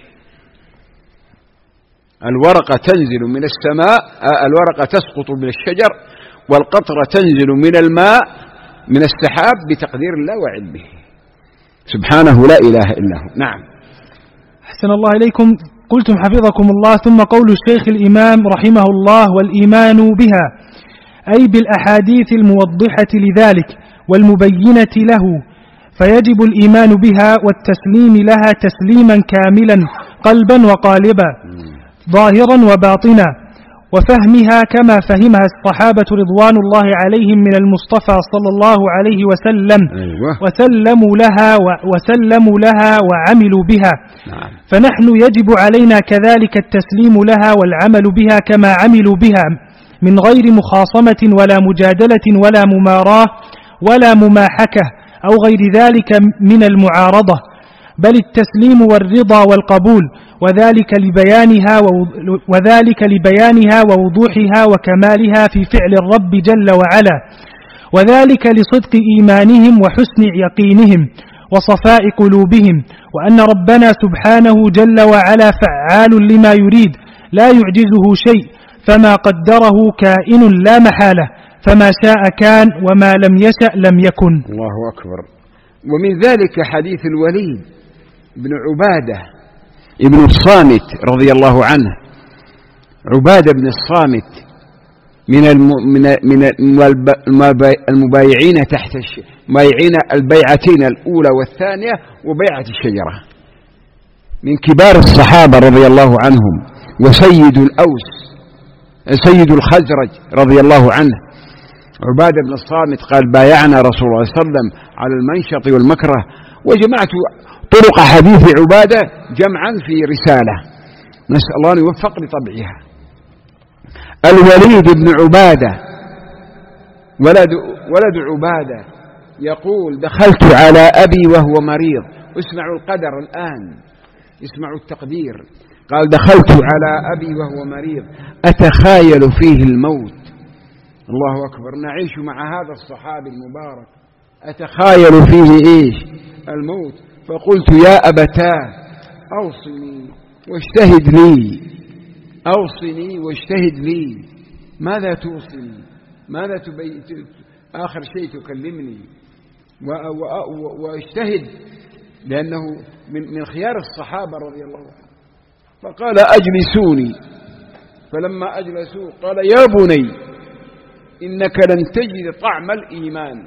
الورقة تنزل من السماء، الورقة تسقط من الشجر، والقطرة تنزل من الماء من السحاب بتقدير الله وعلمه سبحانه لا إله إلا هو. نعم. أحسن الله إليكم. قلتم حفظكم الله. ثم قول الشيخ الإمام رحمه الله: والإيمان بها أي بالأحاديث الموضحة لذلك والمبينة له، فيجب الإيمان بها والتسليم لها تسليما كاملا قلبا وقالبا ظاهرا وباطنا، وفهمها كما فهمها الصحابة رضوان الله عليهم من المصطفى صلى الله عليه وسلم. أيوة. وسلموا لها وسلموا لها وعملوا بها. نعم. فنحن يجب علينا كذلك التسليم لها والعمل بها كما عملوا بها، من غير مخاصمة ولا مجادلة ولا مماراة ولا مماحكة أو غير ذلك من المعارضة، بل التسليم والرضا والقبول، وذلك لبيانها وذلك لبيانها ووضوحها وكمالها في فعل الرب جل وعلا، وذلك لصدق إيمانهم وحسن يقينهم وصفاء قلوبهم، وأن ربنا سبحانه جل وعلا فعال لما يريد لا يعجزه شيء، فما قدره كائن لا محالة، فما شاء كان وما لم يشأ لم يكن. الله أكبر. ومن ذلك حديث الوليد بن عبادة ابن الصامت رضي الله عنه. عبادة بن الصامت من من المبايعين تحت المبايعين البيعتين الأولى والثانية وبيعة الشجرة، من كبار الصحابة رضي الله عنهم، وسيد الأوس سيد الخزرج رضي الله عنه عبادة بن الصامت قال: بايعنا رسول الله صلى الله عليه وسلم على المنشط والمكره. وجمعت طرق حديث عبادة جمعا في رسالة، نسأل الله أن يوفق لطبعها. الوليد بن عبادة ولد, ولد عبادة يقول: دخلت على أبي وهو مريض. اسمعوا القدر الآن، اسمعوا التقدير. قال: دخلت على أبي وهو مريض أتخايل فيه الموت. الله أكبر، نعيش مع هذا الصحابي المبارك أتخايل فيه إيش؟ الموت. فقلت: يا أبتاه أوصني واجتهد لي، أوصني واجتهد لي، ماذا توصني؟ ماذا تبي... آخر شيء تكلمني واجتهد، لأنه من من خيار الصحابة رضي الله عنهم. فقال: أجلسوني. فلما أجلسوا قال: يا بني إنك لن تجد طعم الإيمان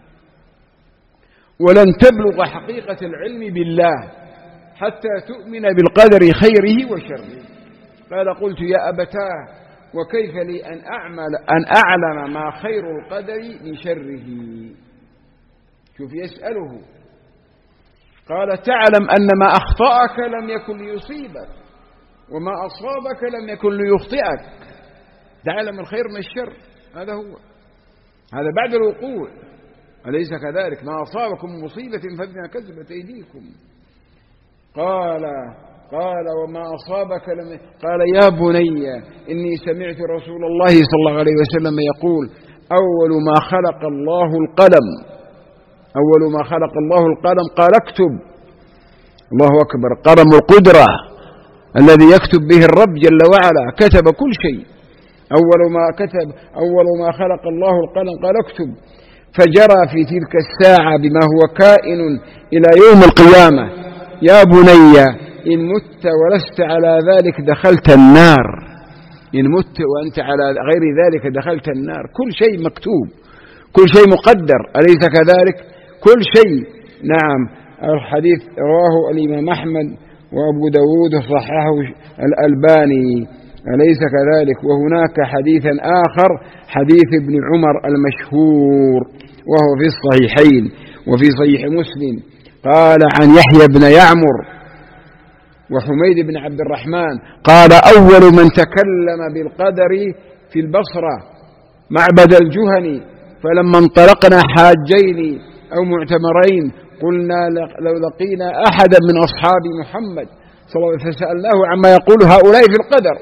ولن تبلغ حقيقة العلم بالله حتى تؤمن بالقدر خيره وشره. قال: قلت: يا أبتاه وكيف لي أن أعمل أن أعلم ما خير القدر من شره؟ شوف يسأله. قال: تعلم أن ما أخطأك لم يكن ليصيبك وما أصابك لم يكن ليخطئك. تعلم الخير من الشر، هذا هو، هذا بعد الوقوع، أليس كذلك؟ ما أصابكم مصيبة فبما كسبت أيديكم. قال قال وما أصابك لم. قال: يا بني إني سمعت رسول الله صلى الله عليه وسلم يقول: أول ما خلق الله القلم أول ما خلق الله القلم قال: اكتب. الله أكبر، قلم القدرة الذي يكتب به الرب جل وعلا كتب كل شيء. أول ما كتب أول ما خلق الله القلم قال: اكتب. فجرى في تلك الساعة بما هو كائن إلى يوم القيامة: يا بني إن مت ولست على ذلك دخلت النار. إن مت وأنت على غير ذلك دخلت النار. كل شيء مكتوب، كل شيء مقدر، أليس كذلك؟ كل شيء. نعم. الحديث رواه الإمام أحمد وأبو داود صححه الألباني، أليس كذلك؟ وهناك حديثا آخر، حديث ابن عمر المشهور وهو في الصحيحين وفي صحيح مسلم، قال عن يحيى بن يعمر وحميد بن عبد الرحمن قال: أول من تكلم بالقدر في البصرة معبد الجهني، فلما انطلقنا حاجين أو معتمرين قلنا لو لقينا أحدا من أصحاب محمد صلى الله عليه وسلم فسألناه عما يقول هؤلاء في القدر،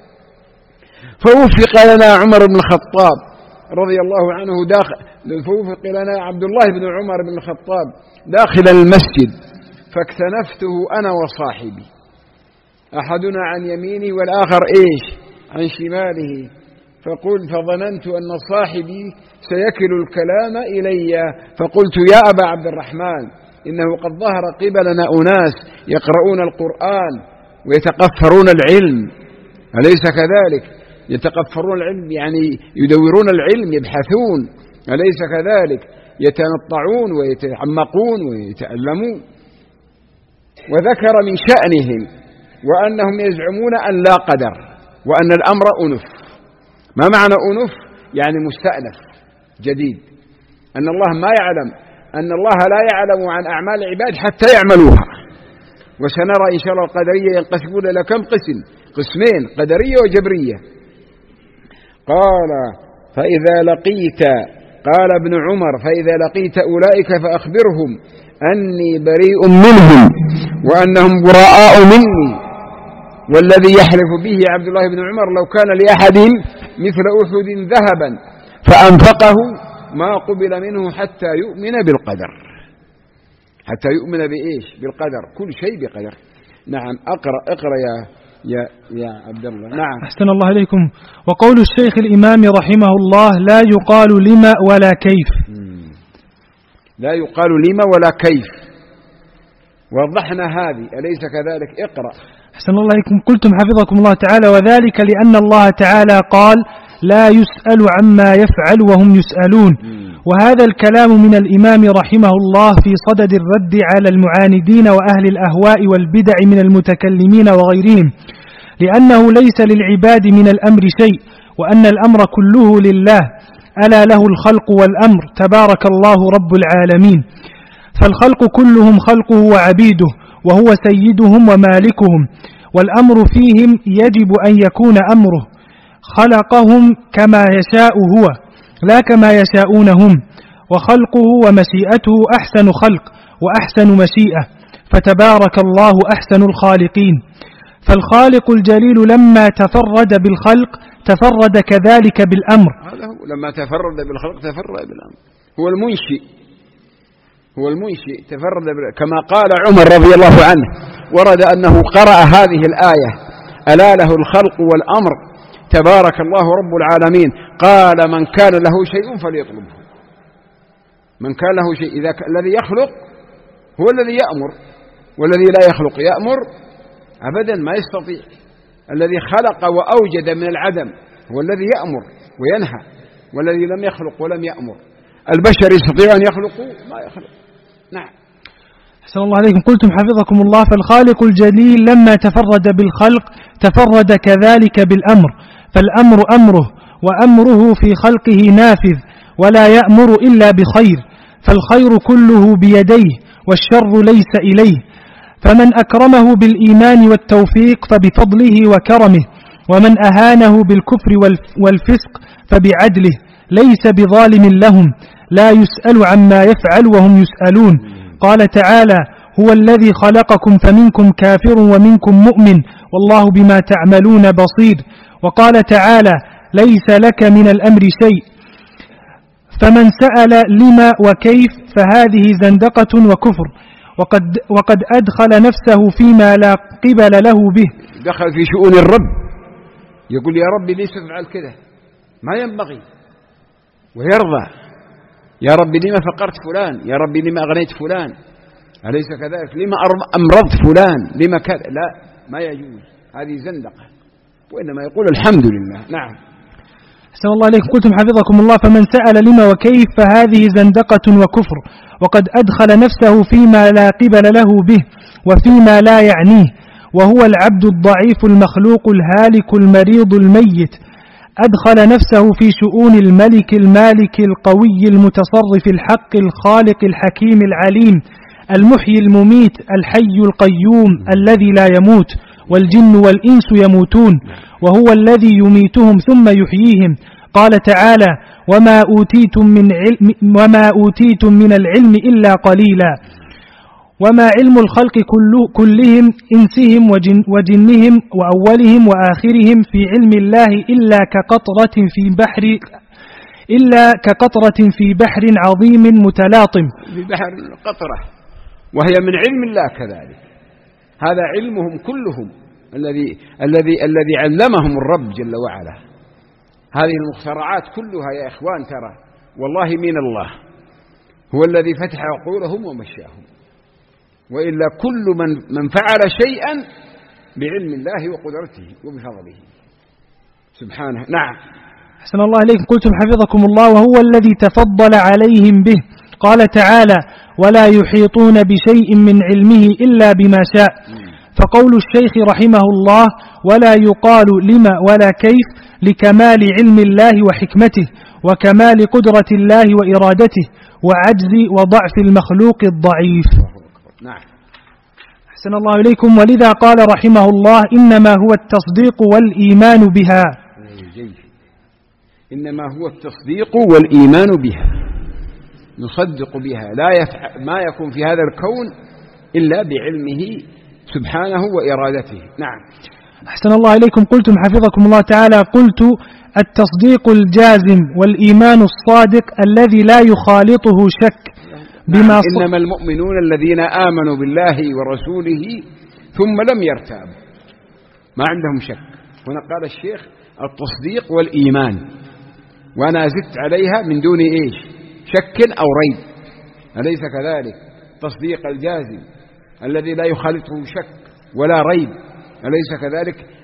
فوفق لنا عمر بن الخطاب رضي الله عنه داخل فوفق لنا عبد الله بن عمر بن الخطاب داخل المسجد، فاكتنفته أنا وصاحبي، أحدنا عن يميني والآخر إيش عن شماله، فقلت فظننت أن صاحبي سيكل الكلام إلي، فقلت: يا أبا عبد الرحمن إنه قد ظهر قبلنا أناس يقرؤون القرآن ويتقفرون العلم، أليس كذلك؟ يتقفرون العلم يعني يدورون العلم، يبحثون، أليس كذلك؟ يتنطعون ويتعمقون ويتألمون. وذكر من شأنهم وأنهم يزعمون أن لا قدر وأن الأمر أنف. ما معنى أنف؟ يعني مستأنف جديد، أن الله ما يعلم، أن الله لا يعلم عن أعمال العباد حتى يعملوها. وسنرى إن شاء الله القدرية ينقسمون إلى كم قسم؟ قسمين، قدرية وجبرية. قال: فإذا لقيت قال ابن عمر: فإذا لقيت أولئك فأخبرهم أني بريء منهم وأنهم براء مني. والذي يحلف به عبد الله بن عمر لو كان لأحدهم مثل أحد ذهبا فأنفقه ما قبل منه حتى يؤمن بالقدر. حتى يؤمن بإيش؟ بالقدر، كل شيء بقدر. نعم. أقرأ اقرأ يا يا يا عبد الله. نعم. أحسن الله إليكم. وقول الشيخ الإمام رحمه الله: لا يقال لما ولا كيف. لا يقال لما ولا كيف، وضحنا هذه، أليس كذلك؟ اقرأ. أحسن الله إليكم. قلتم حفظكم الله تعالى: وذلك لأن الله تعالى قال: لا يسأل عما يفعل وهم يسألون. وهذا الكلام من الإمام رحمه الله في صدد الرد على المعاندين وأهل الأهواء والبدع من المتكلمين وغيرهم، لأنه ليس للعباد من الأمر شيء، وأن الأمر كله لله، ألا له الخلق والأمر، تبارك الله رب العالمين. فالخلق كلهم خلقه وعبيده، وهو سيدهم ومالكهم، والأمر فيهم يجب أن يكون أمره، خلقهم كما يشاء هو لا كما يشاءون هم، وخلقه ومشيئته أحسن خلق وأحسن مشيئة، فتبارك الله أحسن الخالقين. فالخالق الجليل لما تفرد بالخلق تفرد كذلك بالأمر. هذا هو، لما تفرد بالخلق تفرد بالأمر، هو المنشئ، هو المنشئ تفرد بالأمر. كما قال عمر رضي الله عنه، ورد أنه قرأ هذه الآية: ألا له الخلق والأمر تبارك الله رب العالمين، قال: من كان له شيء فليطلبه. من كان له شيء، إذا الذي يخلق هو الذي يأمر، والذي لا يخلق يأمر أبدا ما يستطيع. الذي خلق وأوجد من العدم هو الذي يأمر وينهى، والذي لم يخلق ولم يأمر. البشر يستطيع أن يخلقوا ما يخلق. نعم. أحسن الله عليكم. قلتم حفظكم الله: فالخالق الجليل لما تفرد بالخلق تفرد كذلك بالأمر، فالأمر أمره، وأمره في خلقه نافذ، ولا يأمر إلا بخير، فالخير كله بيديه، والشر ليس إليه. فمن أكرمه بالإيمان والتوفيق فبفضله وكرمه، ومن أهانه بالكفر والفسق فبعدله، ليس بظالم لهم، لا يسأل عما يفعل وهم يسألون. قال تعالى: هو الذي خلقكم فمنكم كافر ومنكم مؤمن، والله بما تعملون بصير. وقال تعالى: ليس لك من الأمر شيء. فمن سأل لما وكيف فهذه زندقة وكفر، وقد, وقد أدخل نفسه فيما لا قبل له به. دخل في شؤون الرب، يقول: يا ربي ليس تفعل كذا، ما ينبغي، ويرضى: يا ربي لما فقرت فلان، يا ربي لما أغنيت فلان، أليس كذلك؟ لما أمرضت فلان، لما كذا. لا، ما يجوز، هذه زندقة، وإنما يقول الحمد لله. نعم. أحسن الله عليكم. قلتم حفظكم الله: فمن سأل لما وكيف فهذه زندقة وكفر، وقد أدخل نفسه فيما لا قبل له به وفيما لا يعنيه، وهو العبد الضعيف المخلوق الهالك المريض الميت. أدخل نفسه في شؤون الملك المالك القوي المتصرف الحق الخالق الحكيم العليم المحيي المميت الحي القيوم الذي لا يموت، والجن والإنس يموتون، وهو الذي يميتهم ثم يحييهم. قال تعالى: وما أوتيتم من علم وما أوتيتم من العلم إلا قليلا. وما علم الخلق كله كلهم إنسهم وجن وجنهم وأولهم وآخرهم في علم الله إلا كقطرة في بحر إلا كقطرة في بحر عظيم متلاطم. في بحر قطرة، وهي من علم الله كذلك. هذا علمهم كلهم الذي الذي الذي علمهم الرب جل وعلا. هذه المخترعات كلها يا إخوان ترى والله من الله، هو الذي فتح عقولهم ومشاهم، وإلا كل من من فعل شيئا بعلم الله وقدرته وبفضله سبحانه. نعم. أحسن الله عليكم. قلتم حفظكم الله: وهو الذي تفضل عليهم به. قال تعالى: ولا يحيطون بشيء من علمه إلا بما شاء. فقول الشيخ رحمه الله: ولا يقال لما ولا كيف، لكمال علم الله وحكمته، وكمال قدرة الله وإرادته، وعجز وضعف المخلوق الضعيف. نعم. أحسن الله إليكم. ولذا قال رحمه الله: إنما هو التصديق والإيمان بها. إنما هو التصديق والإيمان بها، نصدق بها، لا يفعل ما يكون في هذا الكون إلا بعلمه سبحانه وإرادته. نعم. أحسن الله إليكم. قلتم حفظكم الله تعالى: قلت التصديق الجازم والإيمان الصادق الذي لا يخالطه شك بما نعم. إنما المؤمنون الذين آمنوا بالله ورسوله ثم لم يرتابوا، ما عندهم شك. هنا قال الشيخ التصديق والإيمان، وأنا زدت عليها من دون إيش شك أو ريب، أليس كذلك؟ تصديق الجازم الذي لا يخالطه شك ولا ريب، أليس كذلك؟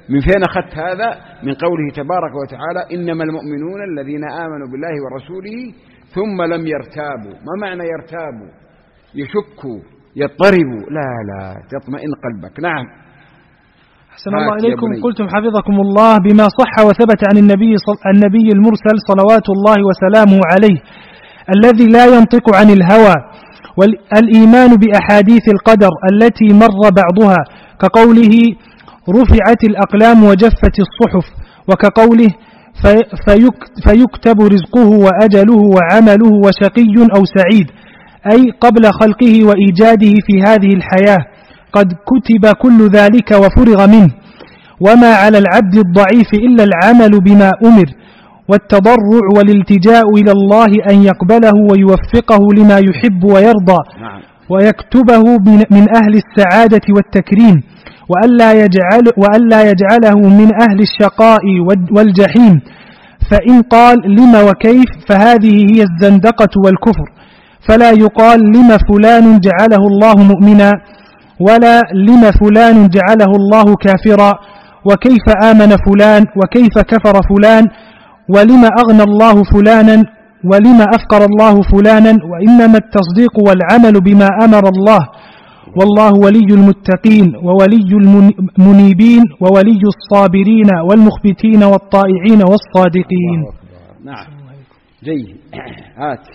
من فين أخذت هذا؟ من قوله تبارك وتعالى إنما المؤمنون الذين آمنوا بالله ورسوله ثم لم يرتابوا. ما معنى يرتابوا؟ يشكوا يضطربوا. لا لا تطمئن قلبك. نعم. أحسن الله إليكم. قلتم حفظكم الله بما صح وثبت عن النبي, النبي المرسل صلوات الله وسلامه عليه الذي لا ينطق عن الهوى، والإيمان بأحاديث القدر التي مر بعضها كقوله رفعت الأقلام وجفت الصحف، وكقوله فيكتب رزقه وأجله وعمله وشقي أو سعيد، أي قبل خلقه وإيجاده في هذه الحياة قد كتب كل ذلك وفرغ منه، وما على العبد الضعيف إلا العمل بما أمر والتضرع والالتجاء إلى الله أن يقبله ويوفقه لما يحب ويرضى ويكتبه من أهل السعادة والتكريم، وألا يجعل وألا يجعله من أهل الشقاء والجحيم. فإن قال لما وكيف فهذه هي الزندقة والكفر، فلا يقال لما فلان جعله الله مؤمنا ولا لما فلان جعله الله كافرا، وكيف آمن فلان وكيف كفر فلان، ولما أغنى الله فلانا ولما أفقر الله فلانا، وإنما التصديق والعمل بما أمر الله، والله ولي المتقين وولي المنيبين وولي الصابرين والمخبتين والطائعين والصادقين. نعم جيد. هات.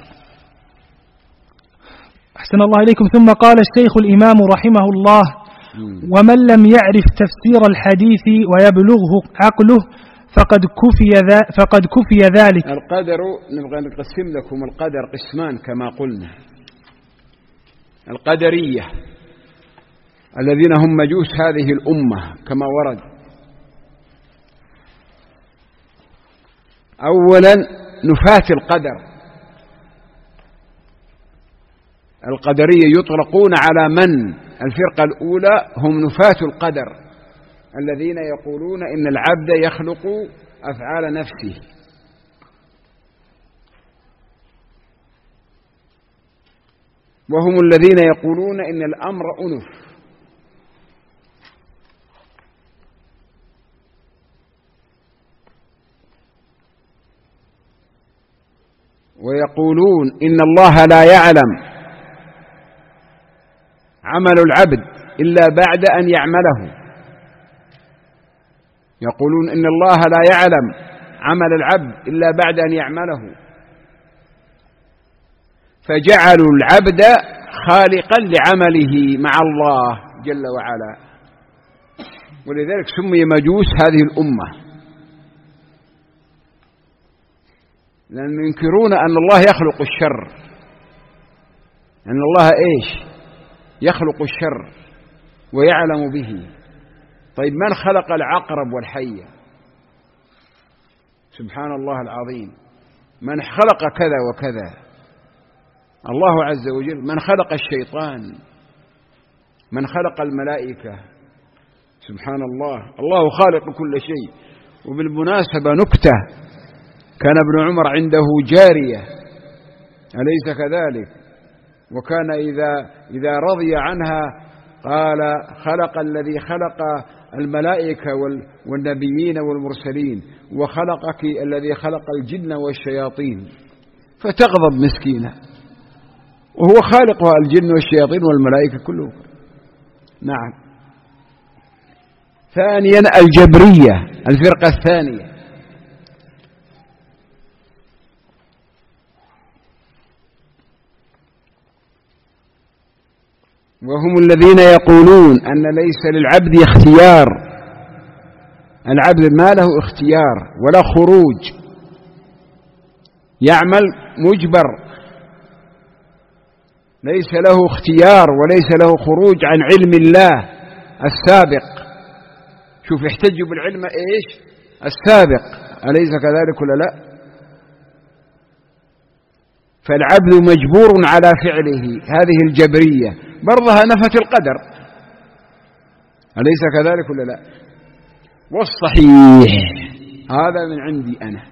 أحسن الله إليكم. ثم قال الشيخ الإمام رحمه الله ومن لم يعرف تفسير الحديث ويبلغه عقله فقد كفي, ذا فقد كفي ذلك. القدر نبغى نقسم لكم القدر قسمان كما قلنا. القدرية الذين هم مجوس هذه الأمة كما ورد. أولا نفاة القدر. القدرية يطلقون على من؟ الفرقة الأولى هم نفاة القدر الذين يقولون إن العبد يخلق أفعال نفسه، وهم الذين يقولون إن الأمر أنف، ويقولون إن الله لا يعلم عمل العبد إلا بعد أن يعمله. يقولون إن الله لا يعلم عمل العبد إلا بعد أن يعمله، فجعلوا العبد خالقا لعمله مع الله جل وعلا، ولذلك سمي مجوس هذه الأمة، لأنهم ينكرون أن الله يخلق الشر، أن الله إيش؟ يخلق الشر ويعلم به. طيب من خلق العقرب والحية؟ سبحان الله العظيم. من خلق كذا وكذا؟ الله عز وجل. من خلق الشيطان؟ من خلق الملائكة؟ سبحان الله. الله خالق كل شيء. وبالمناسبة نكتة، كان ابن عمر عنده جارية أليس كذلك؟ وكان إذا, إذا رضي عنها قال خلق الذي خلق الملائكة والنبيين والمرسلين وخلقك الذي خلق الجن والشياطين، فتغضب مسكينة وهو خالقها الجن والشياطين والملائكة كلهم. نعم. ثانيا الجبرية الفرقة الثانية، وهم الذين يقولون أن ليس للعبد اختيار، العبد ما له اختيار ولا خروج، يعمل مجبر، ليس له اختيار وليس له خروج عن علم الله السابق. شوف يحتج بالعلم إيش؟ السابق، أليس كذلك ولا لا؟ فالعبد مجبور على فعله، هذه الجبرية برضها نفت القدر، أليس كذلك ولا لا؟ والصحيح هذا من عندي أنا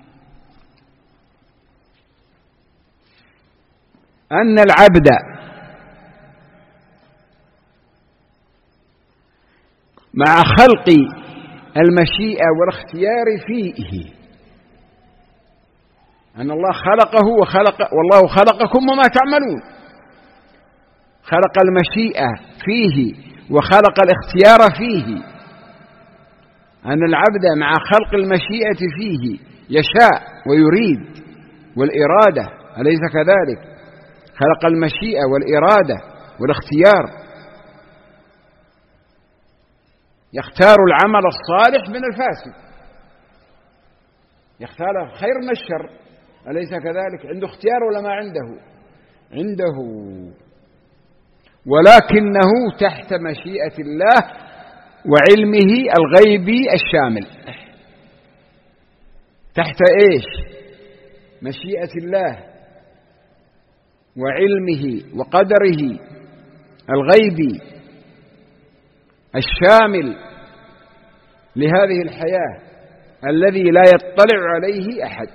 أن العبد مع خلق المشيئة والاختيار فيه، أن الله خلقه وخلق والله خلقكم وما تعملون، خلق المشيئة فيه وخلق الاختيار فيه، أن العبد مع خلق المشيئة فيه يشاء ويريد والإرادة، أليس كذلك؟ خلق المشيئة والإرادة والاختيار، يختار العمل الصالح من الفاسد، يختار الخير من الشر، أليس كذلك؟ عنده اختيار ولا ما عنده؟ عنده، ولكنه تحت مشيئة الله وعلمه الغيبي الشامل. تحت إيش؟ مشيئة الله وعلمه وقدره الغيبي الشامل لهذه الحياة الذي لا يطلع عليه أحد،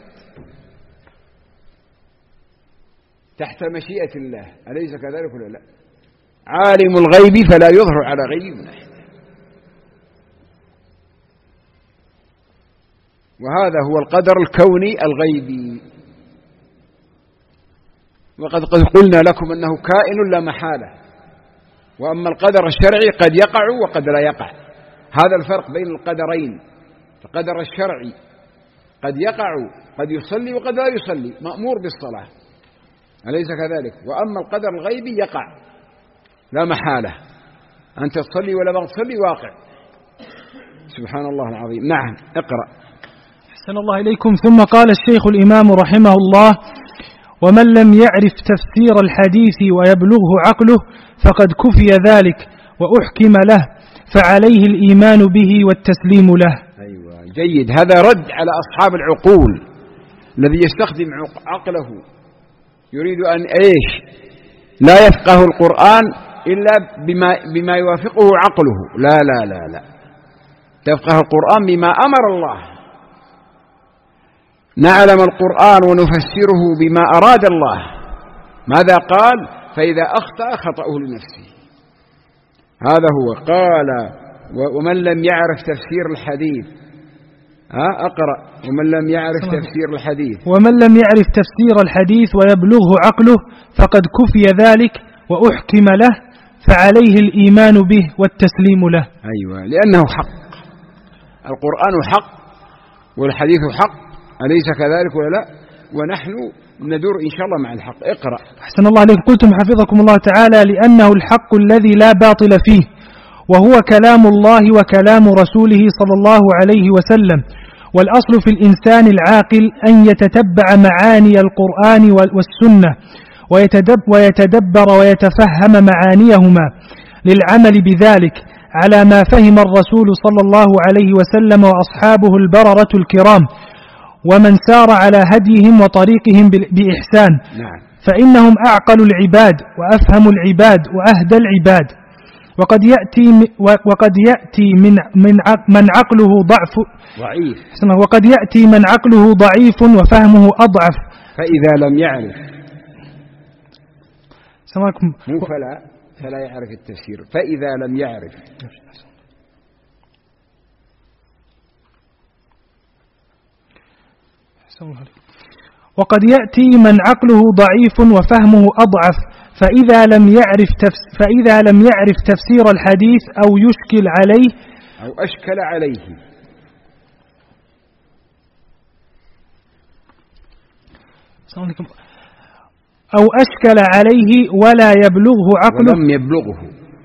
تحت مشيئة الله، أليس كذلك ولا لا؟ عالم الغيب فلا يظهر على غيب أحد، وهذا هو القدر الكوني الغيبي. وقد قلنا لكم أنه كائن لا محالة، وأما القدر الشرعي قد يقع وقد لا يقع، هذا الفرق بين القدرين. القدر الشرعي قد يقع، قد يصلي وقد لا يصلي، مأمور بالصلاة، أليس كذلك؟ وأما القدر الغيبي يقع لا محالة، أنت تصلي ولا ما تصلي واقع. سبحان الله العظيم. نعم، اقرأ. أحسن الله إليكم. ثم قال الشيخ الإمام رحمه الله: ومن لم يعرف تفسير الحديث ويبلغه عقله فقد كفي ذلك وأحكم له، فعليه الإيمان به والتسليم له. أيوة، جيد. هذا رد على أصحاب العقول الذي يستخدم عقله، يريد أن إيش؟ لا يفقه القرآن إلا بما, بما يوافقه عقله. لا لا لا لا، تفقه القرآن بما أمر الله، نعلم القرآن ونفسره بما أراد الله. ماذا قال؟ فإذا أخطأ خطأه لنفسه، هذا هو. قال: ومن لم يعرف تفسير الحديث، ها أقرأ: ومن لم يعرف تفسير الحديث ومن لم يعرف تفسير الحديث ويبلغه عقله فقد كفي ذلك وأحكم له، فعليه الإيمان به والتسليم له. أيوة، لأنه حق، القرآن حق والحديث حق، أليس كذلك ولا لا؟ ونحن ندور إن شاء الله مع الحق. اقرأ. أحسن الله عليكم. قلتم حفظكم الله تعالى: لأنه الحق الذي لا باطل فيه، وهو كلام الله وكلام رسوله صلى الله عليه وسلم. والأصل في الإنسان العاقل أن يتتبع معاني القرآن والسنة ويتدبر ويتفهم معانيهما للعمل بذلك على ما فهم الرسول صلى الله عليه وسلم وأصحابه البررة الكرام، ومن سار على هديهم وطريقهم بإحسان. نعم. فإنهم أعقل العباد وأفهم العباد وأهدى العباد. وقد يأتي وقد يأتي من من من عقله ضعف ضعيف وقد يأتي من عقله ضعيف وفهمه أضعف، فإذا لم يعرف سماكم مو فلا فلا يعرف التفسير، فإذا لم يعرف وقد يأتي من عقله ضعيف وفهمه أضعف، فإذا لم يعرف تفس فإذا لم يعرف تفسير الحديث أو يشكل عليه أو أشكل عليه أو أشكل عليه ولا يبلغه عقله ولم يبلغه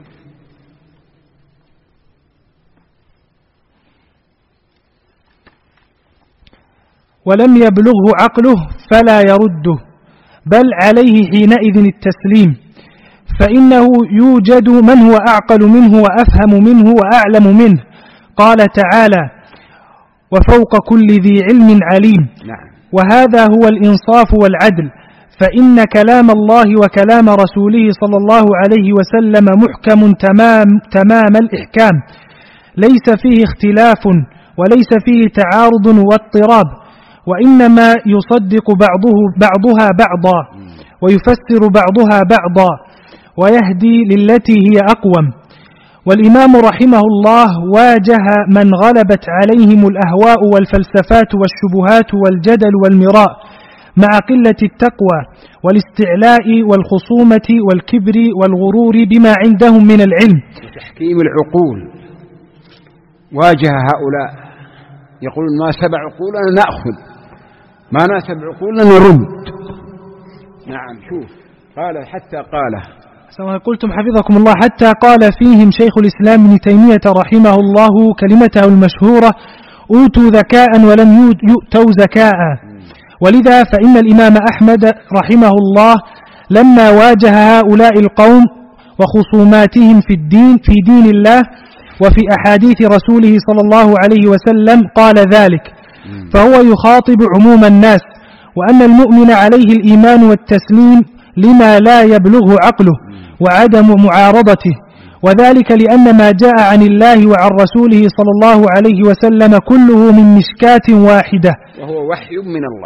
ولم يبلغه عقله فلا يرده، بل عليه حينئذ التسليم، فإنه يوجد من هو أعقل منه وأفهم منه وأعلم منه. قال تعالى: وفوق كل ذي علم عليم. نعم. وهذا هو الإنصاف والعدل، فإن كلام الله وكلام رسوله صلى الله عليه وسلم محكم تمام, تمام الإحكام، ليس فيه اختلاف وليس فيه تعارض واضطراب، وإنما يصدق بعضه بعضها بعضا ويفسر بعضها بعضا ويهدي للتي هي أقوم. والإمام رحمه الله واجه من غلبت عليهم الأهواء والفلسفات والشبهات والجدل والمراء مع قلة التقوى والاستعلاء والخصومة والكبر والغرور بما عندهم من العلم وتحكيم العقول. واجه هؤلاء يقولون ما سبع عقولنا نأخذ، ما ناسب عقولنا نرد. نعم شوف قال حتى قال سواء قلتم حفظكم الله حتى قال فيهم شيخ الإسلام ابن تيمية رحمه الله كلمته المشهورة: أوتوا ذكاء ولم يؤتوا زكاء. ولذا فإن الإمام أحمد رحمه الله لما واجه هؤلاء القوم وخصوماتهم في الدين في دين الله وفي أحاديث رسوله صلى الله عليه وسلم قال ذلك، فهو يخاطب عموم الناس، وأن المؤمن عليه الإيمان والتسليم لما لا يبلغه عقله وعدم معارضته، وذلك لأن ما جاء عن الله وعن رسوله صلى الله عليه وسلم كله من مشكاة واحدة، وهو وحي من الله.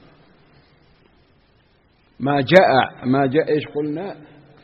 ما جاء ما جاء إيش قلنا؟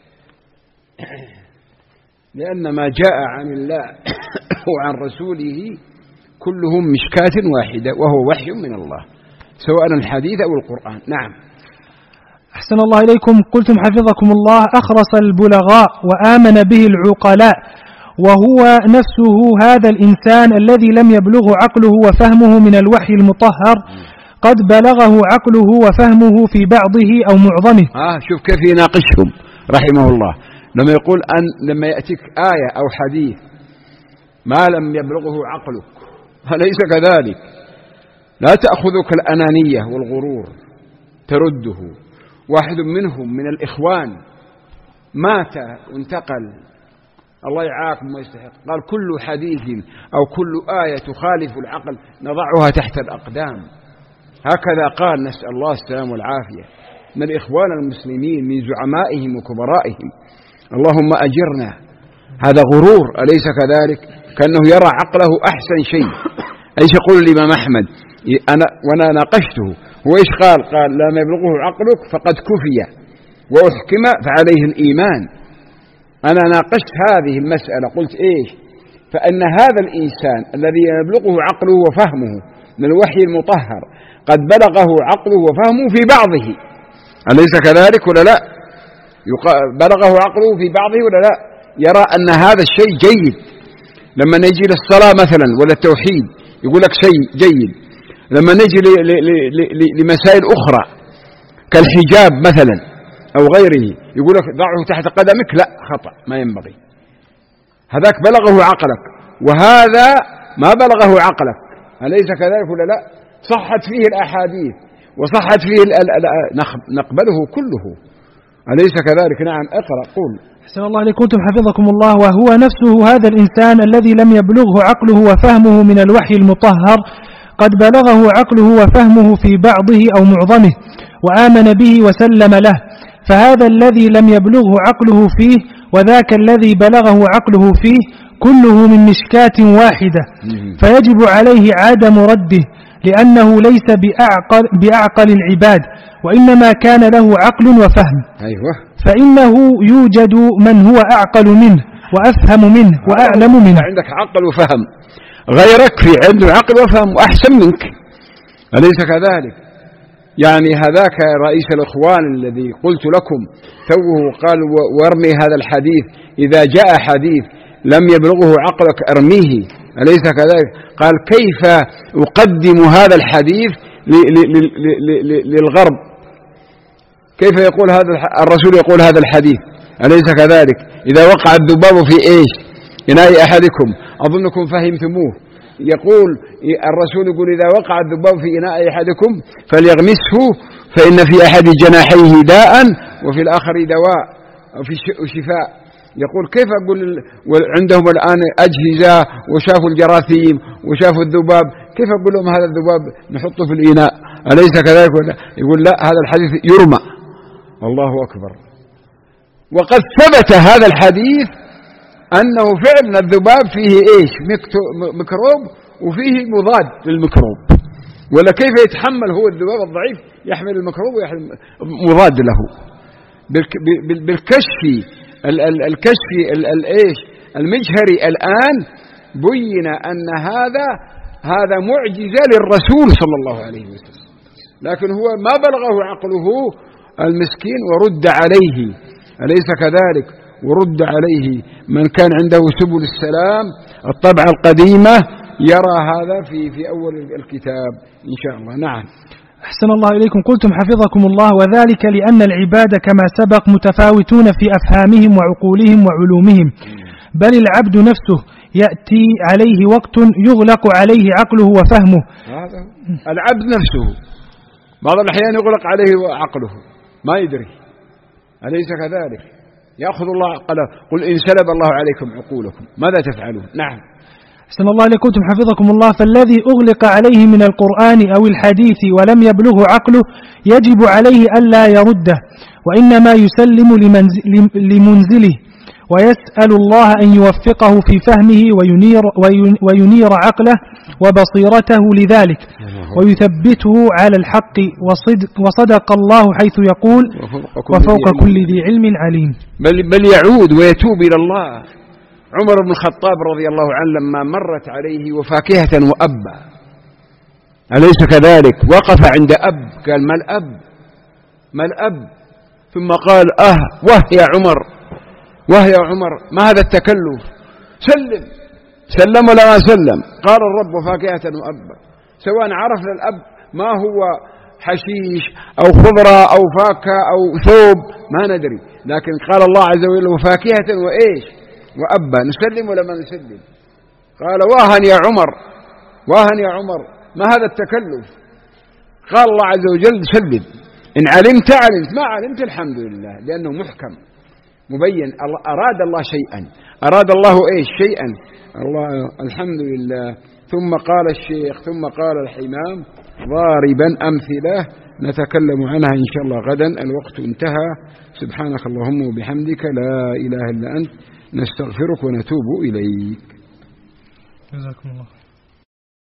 لأن ما جاء عن الله وعن رسوله كلهم مشكاة واحدة، وهو وحي من الله، سواء الحديث أو القرآن. نعم. أحسن الله إليكم. قلتم حفظكم الله: أخرس البلغاء وآمن به العقلاء، وهو نفسه هذا الإنسان الذي لم يبلغه عقله وفهمه من الوحي المطهر، قد بلغه عقله وفهمه في بعضه أو معظمه. آه شوف كيف يناقشهم رحمه الله، لما يقول أن لما يأتيك آية أو حديث ما لم يبلغه عقلك أليس كذلك؟ لا تأخذك الأنانية والغرور ترده. واحد منهم من الإخوان مات وانتقل، الله يعاقب ما يستحق، قال: كل حديث أو كل آية تخالف العقل نضعها تحت الأقدام. هكذا قال، نسأل الله السلام والعافية، من الإخوان المسلمين من زعمائهم وكبرائهم. اللهم أجرنا. هذا غرور أليس كذلك؟ كأنه يرى عقله أحسن شيء. ايش يقول الإمام أحمد؟ أنا وأنا ناقشته، هو إيش قال؟ قال: لا ما يبلغه عقلك فقد كفي وأحكم فعليه الإيمان. أنا ناقشت هذه المسألة، قلت إيش؟ فأن هذا الإنسان الذي يبلغه عقله وفهمه من الوحي المطهر قد بلغه عقله وفهمه في بعضه، أليس كذلك ولا لا؟ بلغه عقله في بعضه ولا لا؟ يرى أن هذا الشيء جيد. لما نجي للصلاة مثلا ولا التوحيد يقول لك شيء جيد، لما نجي لمسائل أخرى كالحجاب مثلا أو غيره يقول لك ضعه تحت قدمك، لا خطأ ما ينبغي. هذاك بلغه عقلك وهذا ما بلغه عقلك، أليس كذلك ولا لا؟ صحت فيه الأحاديث وصحت فيه ال ال ال نقبله كله، أليس كذلك؟ نعم. اقرأ قول. أحسن الله عليكم. كنتم حفظكم الله. وهو نفسه هذا الإنسان الذي لم يبلغه عقله وفهمه من الوحي المطهر قد بلغه عقله وفهمه في بعضه أو معظمه وآمن به وسلم له، فهذا الذي لم يبلغه عقله فيه وذاك الذي بلغه عقله فيه كله من مشكاة واحدة، فيجب عليه عدم رده، لأنه ليس بأعقل, بأعقل العباد، وإنما كان له عقل وفهم. أيوة. فإنه يوجد من هو أعقل منه وأفهم منه وأعلم منه. عندك عقل وفهم، غيرك في عنده عقل وفهم وأحسن منك، أليس كذلك؟ يعني هذاك رئيس الإخوان الذي قلت لكم توه قال: وارمي هذا الحديث، إذا جاء حديث لم يبلغه عقلك أرميه، أليس كذلك؟ قال: كيف أقدم هذا الحديث للغرب؟ كيف يقول هذا الرسول يقول هذا الحديث؟ أليس كذلك؟ إذا وقع الذباب في إيش؟ إناء أحدكم، أظنكم فهمتموه. يقول الرسول يقول: إذا وقع الذباب في إناء أحدكم فليغمسه فإن في أحد جناحيه داء وفي الآخر دواء وفي شفاء. يقول كيف أقول عندهم الآن أجهزة وشافوا الجراثيم وشافوا الذباب، كيف أقول لهم هذا الذباب نحطه في الإناء؟ أليس كذلك؟ يقول لا، هذا الحديث يرمى. الله أكبر. وقد ثبت هذا الحديث أنه فعلا الذباب فيه إيش؟ ميكروب وفيه مضاد للميكروب، ولا كيف يتحمل هو الذباب الضعيف يحمل الميكروب ويحمل مضاد له؟ بالكشف الكشف الإيش المجهري الآن بين أن هذا هذا معجزة للرسول صلى الله عليه وسلم، لكن هو ما بلغه عقله المسكين ورد عليه، أليس كذلك؟ ورد عليه من كان عنده سبل السلام الطبعة القديمة يرى هذا في في أول الكتاب إن شاء الله. نعم. أحسن الله إليكم. قلتم حفظكم الله: وذلك لأن العباد كما سبق متفاوتون في أفهامهم وعقولهم وعلومهم، بل العبد نفسه يأتي عليه وقت يغلق عليه عقله وفهمه. هذا العبد نفسه بعض الأحيان يغلق عليه عقله ما يدري، أليس كذلك؟ يأخذ الله عقله. قل إن سلب الله عليكم عقولكم ماذا تفعلون؟ نعم. أحسن الله إليكم حفظكم الله. فالذي أغلق عليه من القرآن أو الحديث ولم يبلغه عقله يجب عليه ألا يرده، وإنما يسلم لمنزله ويسأل الله أن يوفقه في فهمه وينير, وينير عقله وبصيرته لذلك ويثبته على الحق، وصدق, وصدق الله حيث يقول: وفوق كل ذي علم عليم. بل, بل يعود ويتوب إلى الله. عمر بن الخطاب رضي الله عنه لما مرت عليه وفاكهة وأبا، أليس كذلك؟ وقف عند أب قال: ما الأب ما الأب ثم قال: أه وه يا عمر وه يا عمر ما هذا التكلف؟ سلم سلم ولا ما سلم؟ قال الرب: وفاكهة وأبا. سواء عرفنا الأب ما هو حشيش أو خضرة أو فاكهة أو ثوب ما ندري، لكن قال الله عز وجل: وفاكهة وإيش وأبا. نسلم ولا ما نسلم؟ قال: واهن يا عمر واهن يا عمر ما هذا التكلف؟ قال الله عز وجل: سلم، إن علمت علمت، ما علمت الحمد لله، لأنه محكم مبين. أراد الله شيئا أراد الله إيش شيئا الله الحمد لله. ثم قال الشيخ ثم قال الحمام ضاربا أمثلة نتكلم عنها إن شاء الله غدا، الوقت انتهى. سبحانك اللهم وبحمدك لا إله إلا أنت نستغفرك ونتوب إليك. جزاكم الله.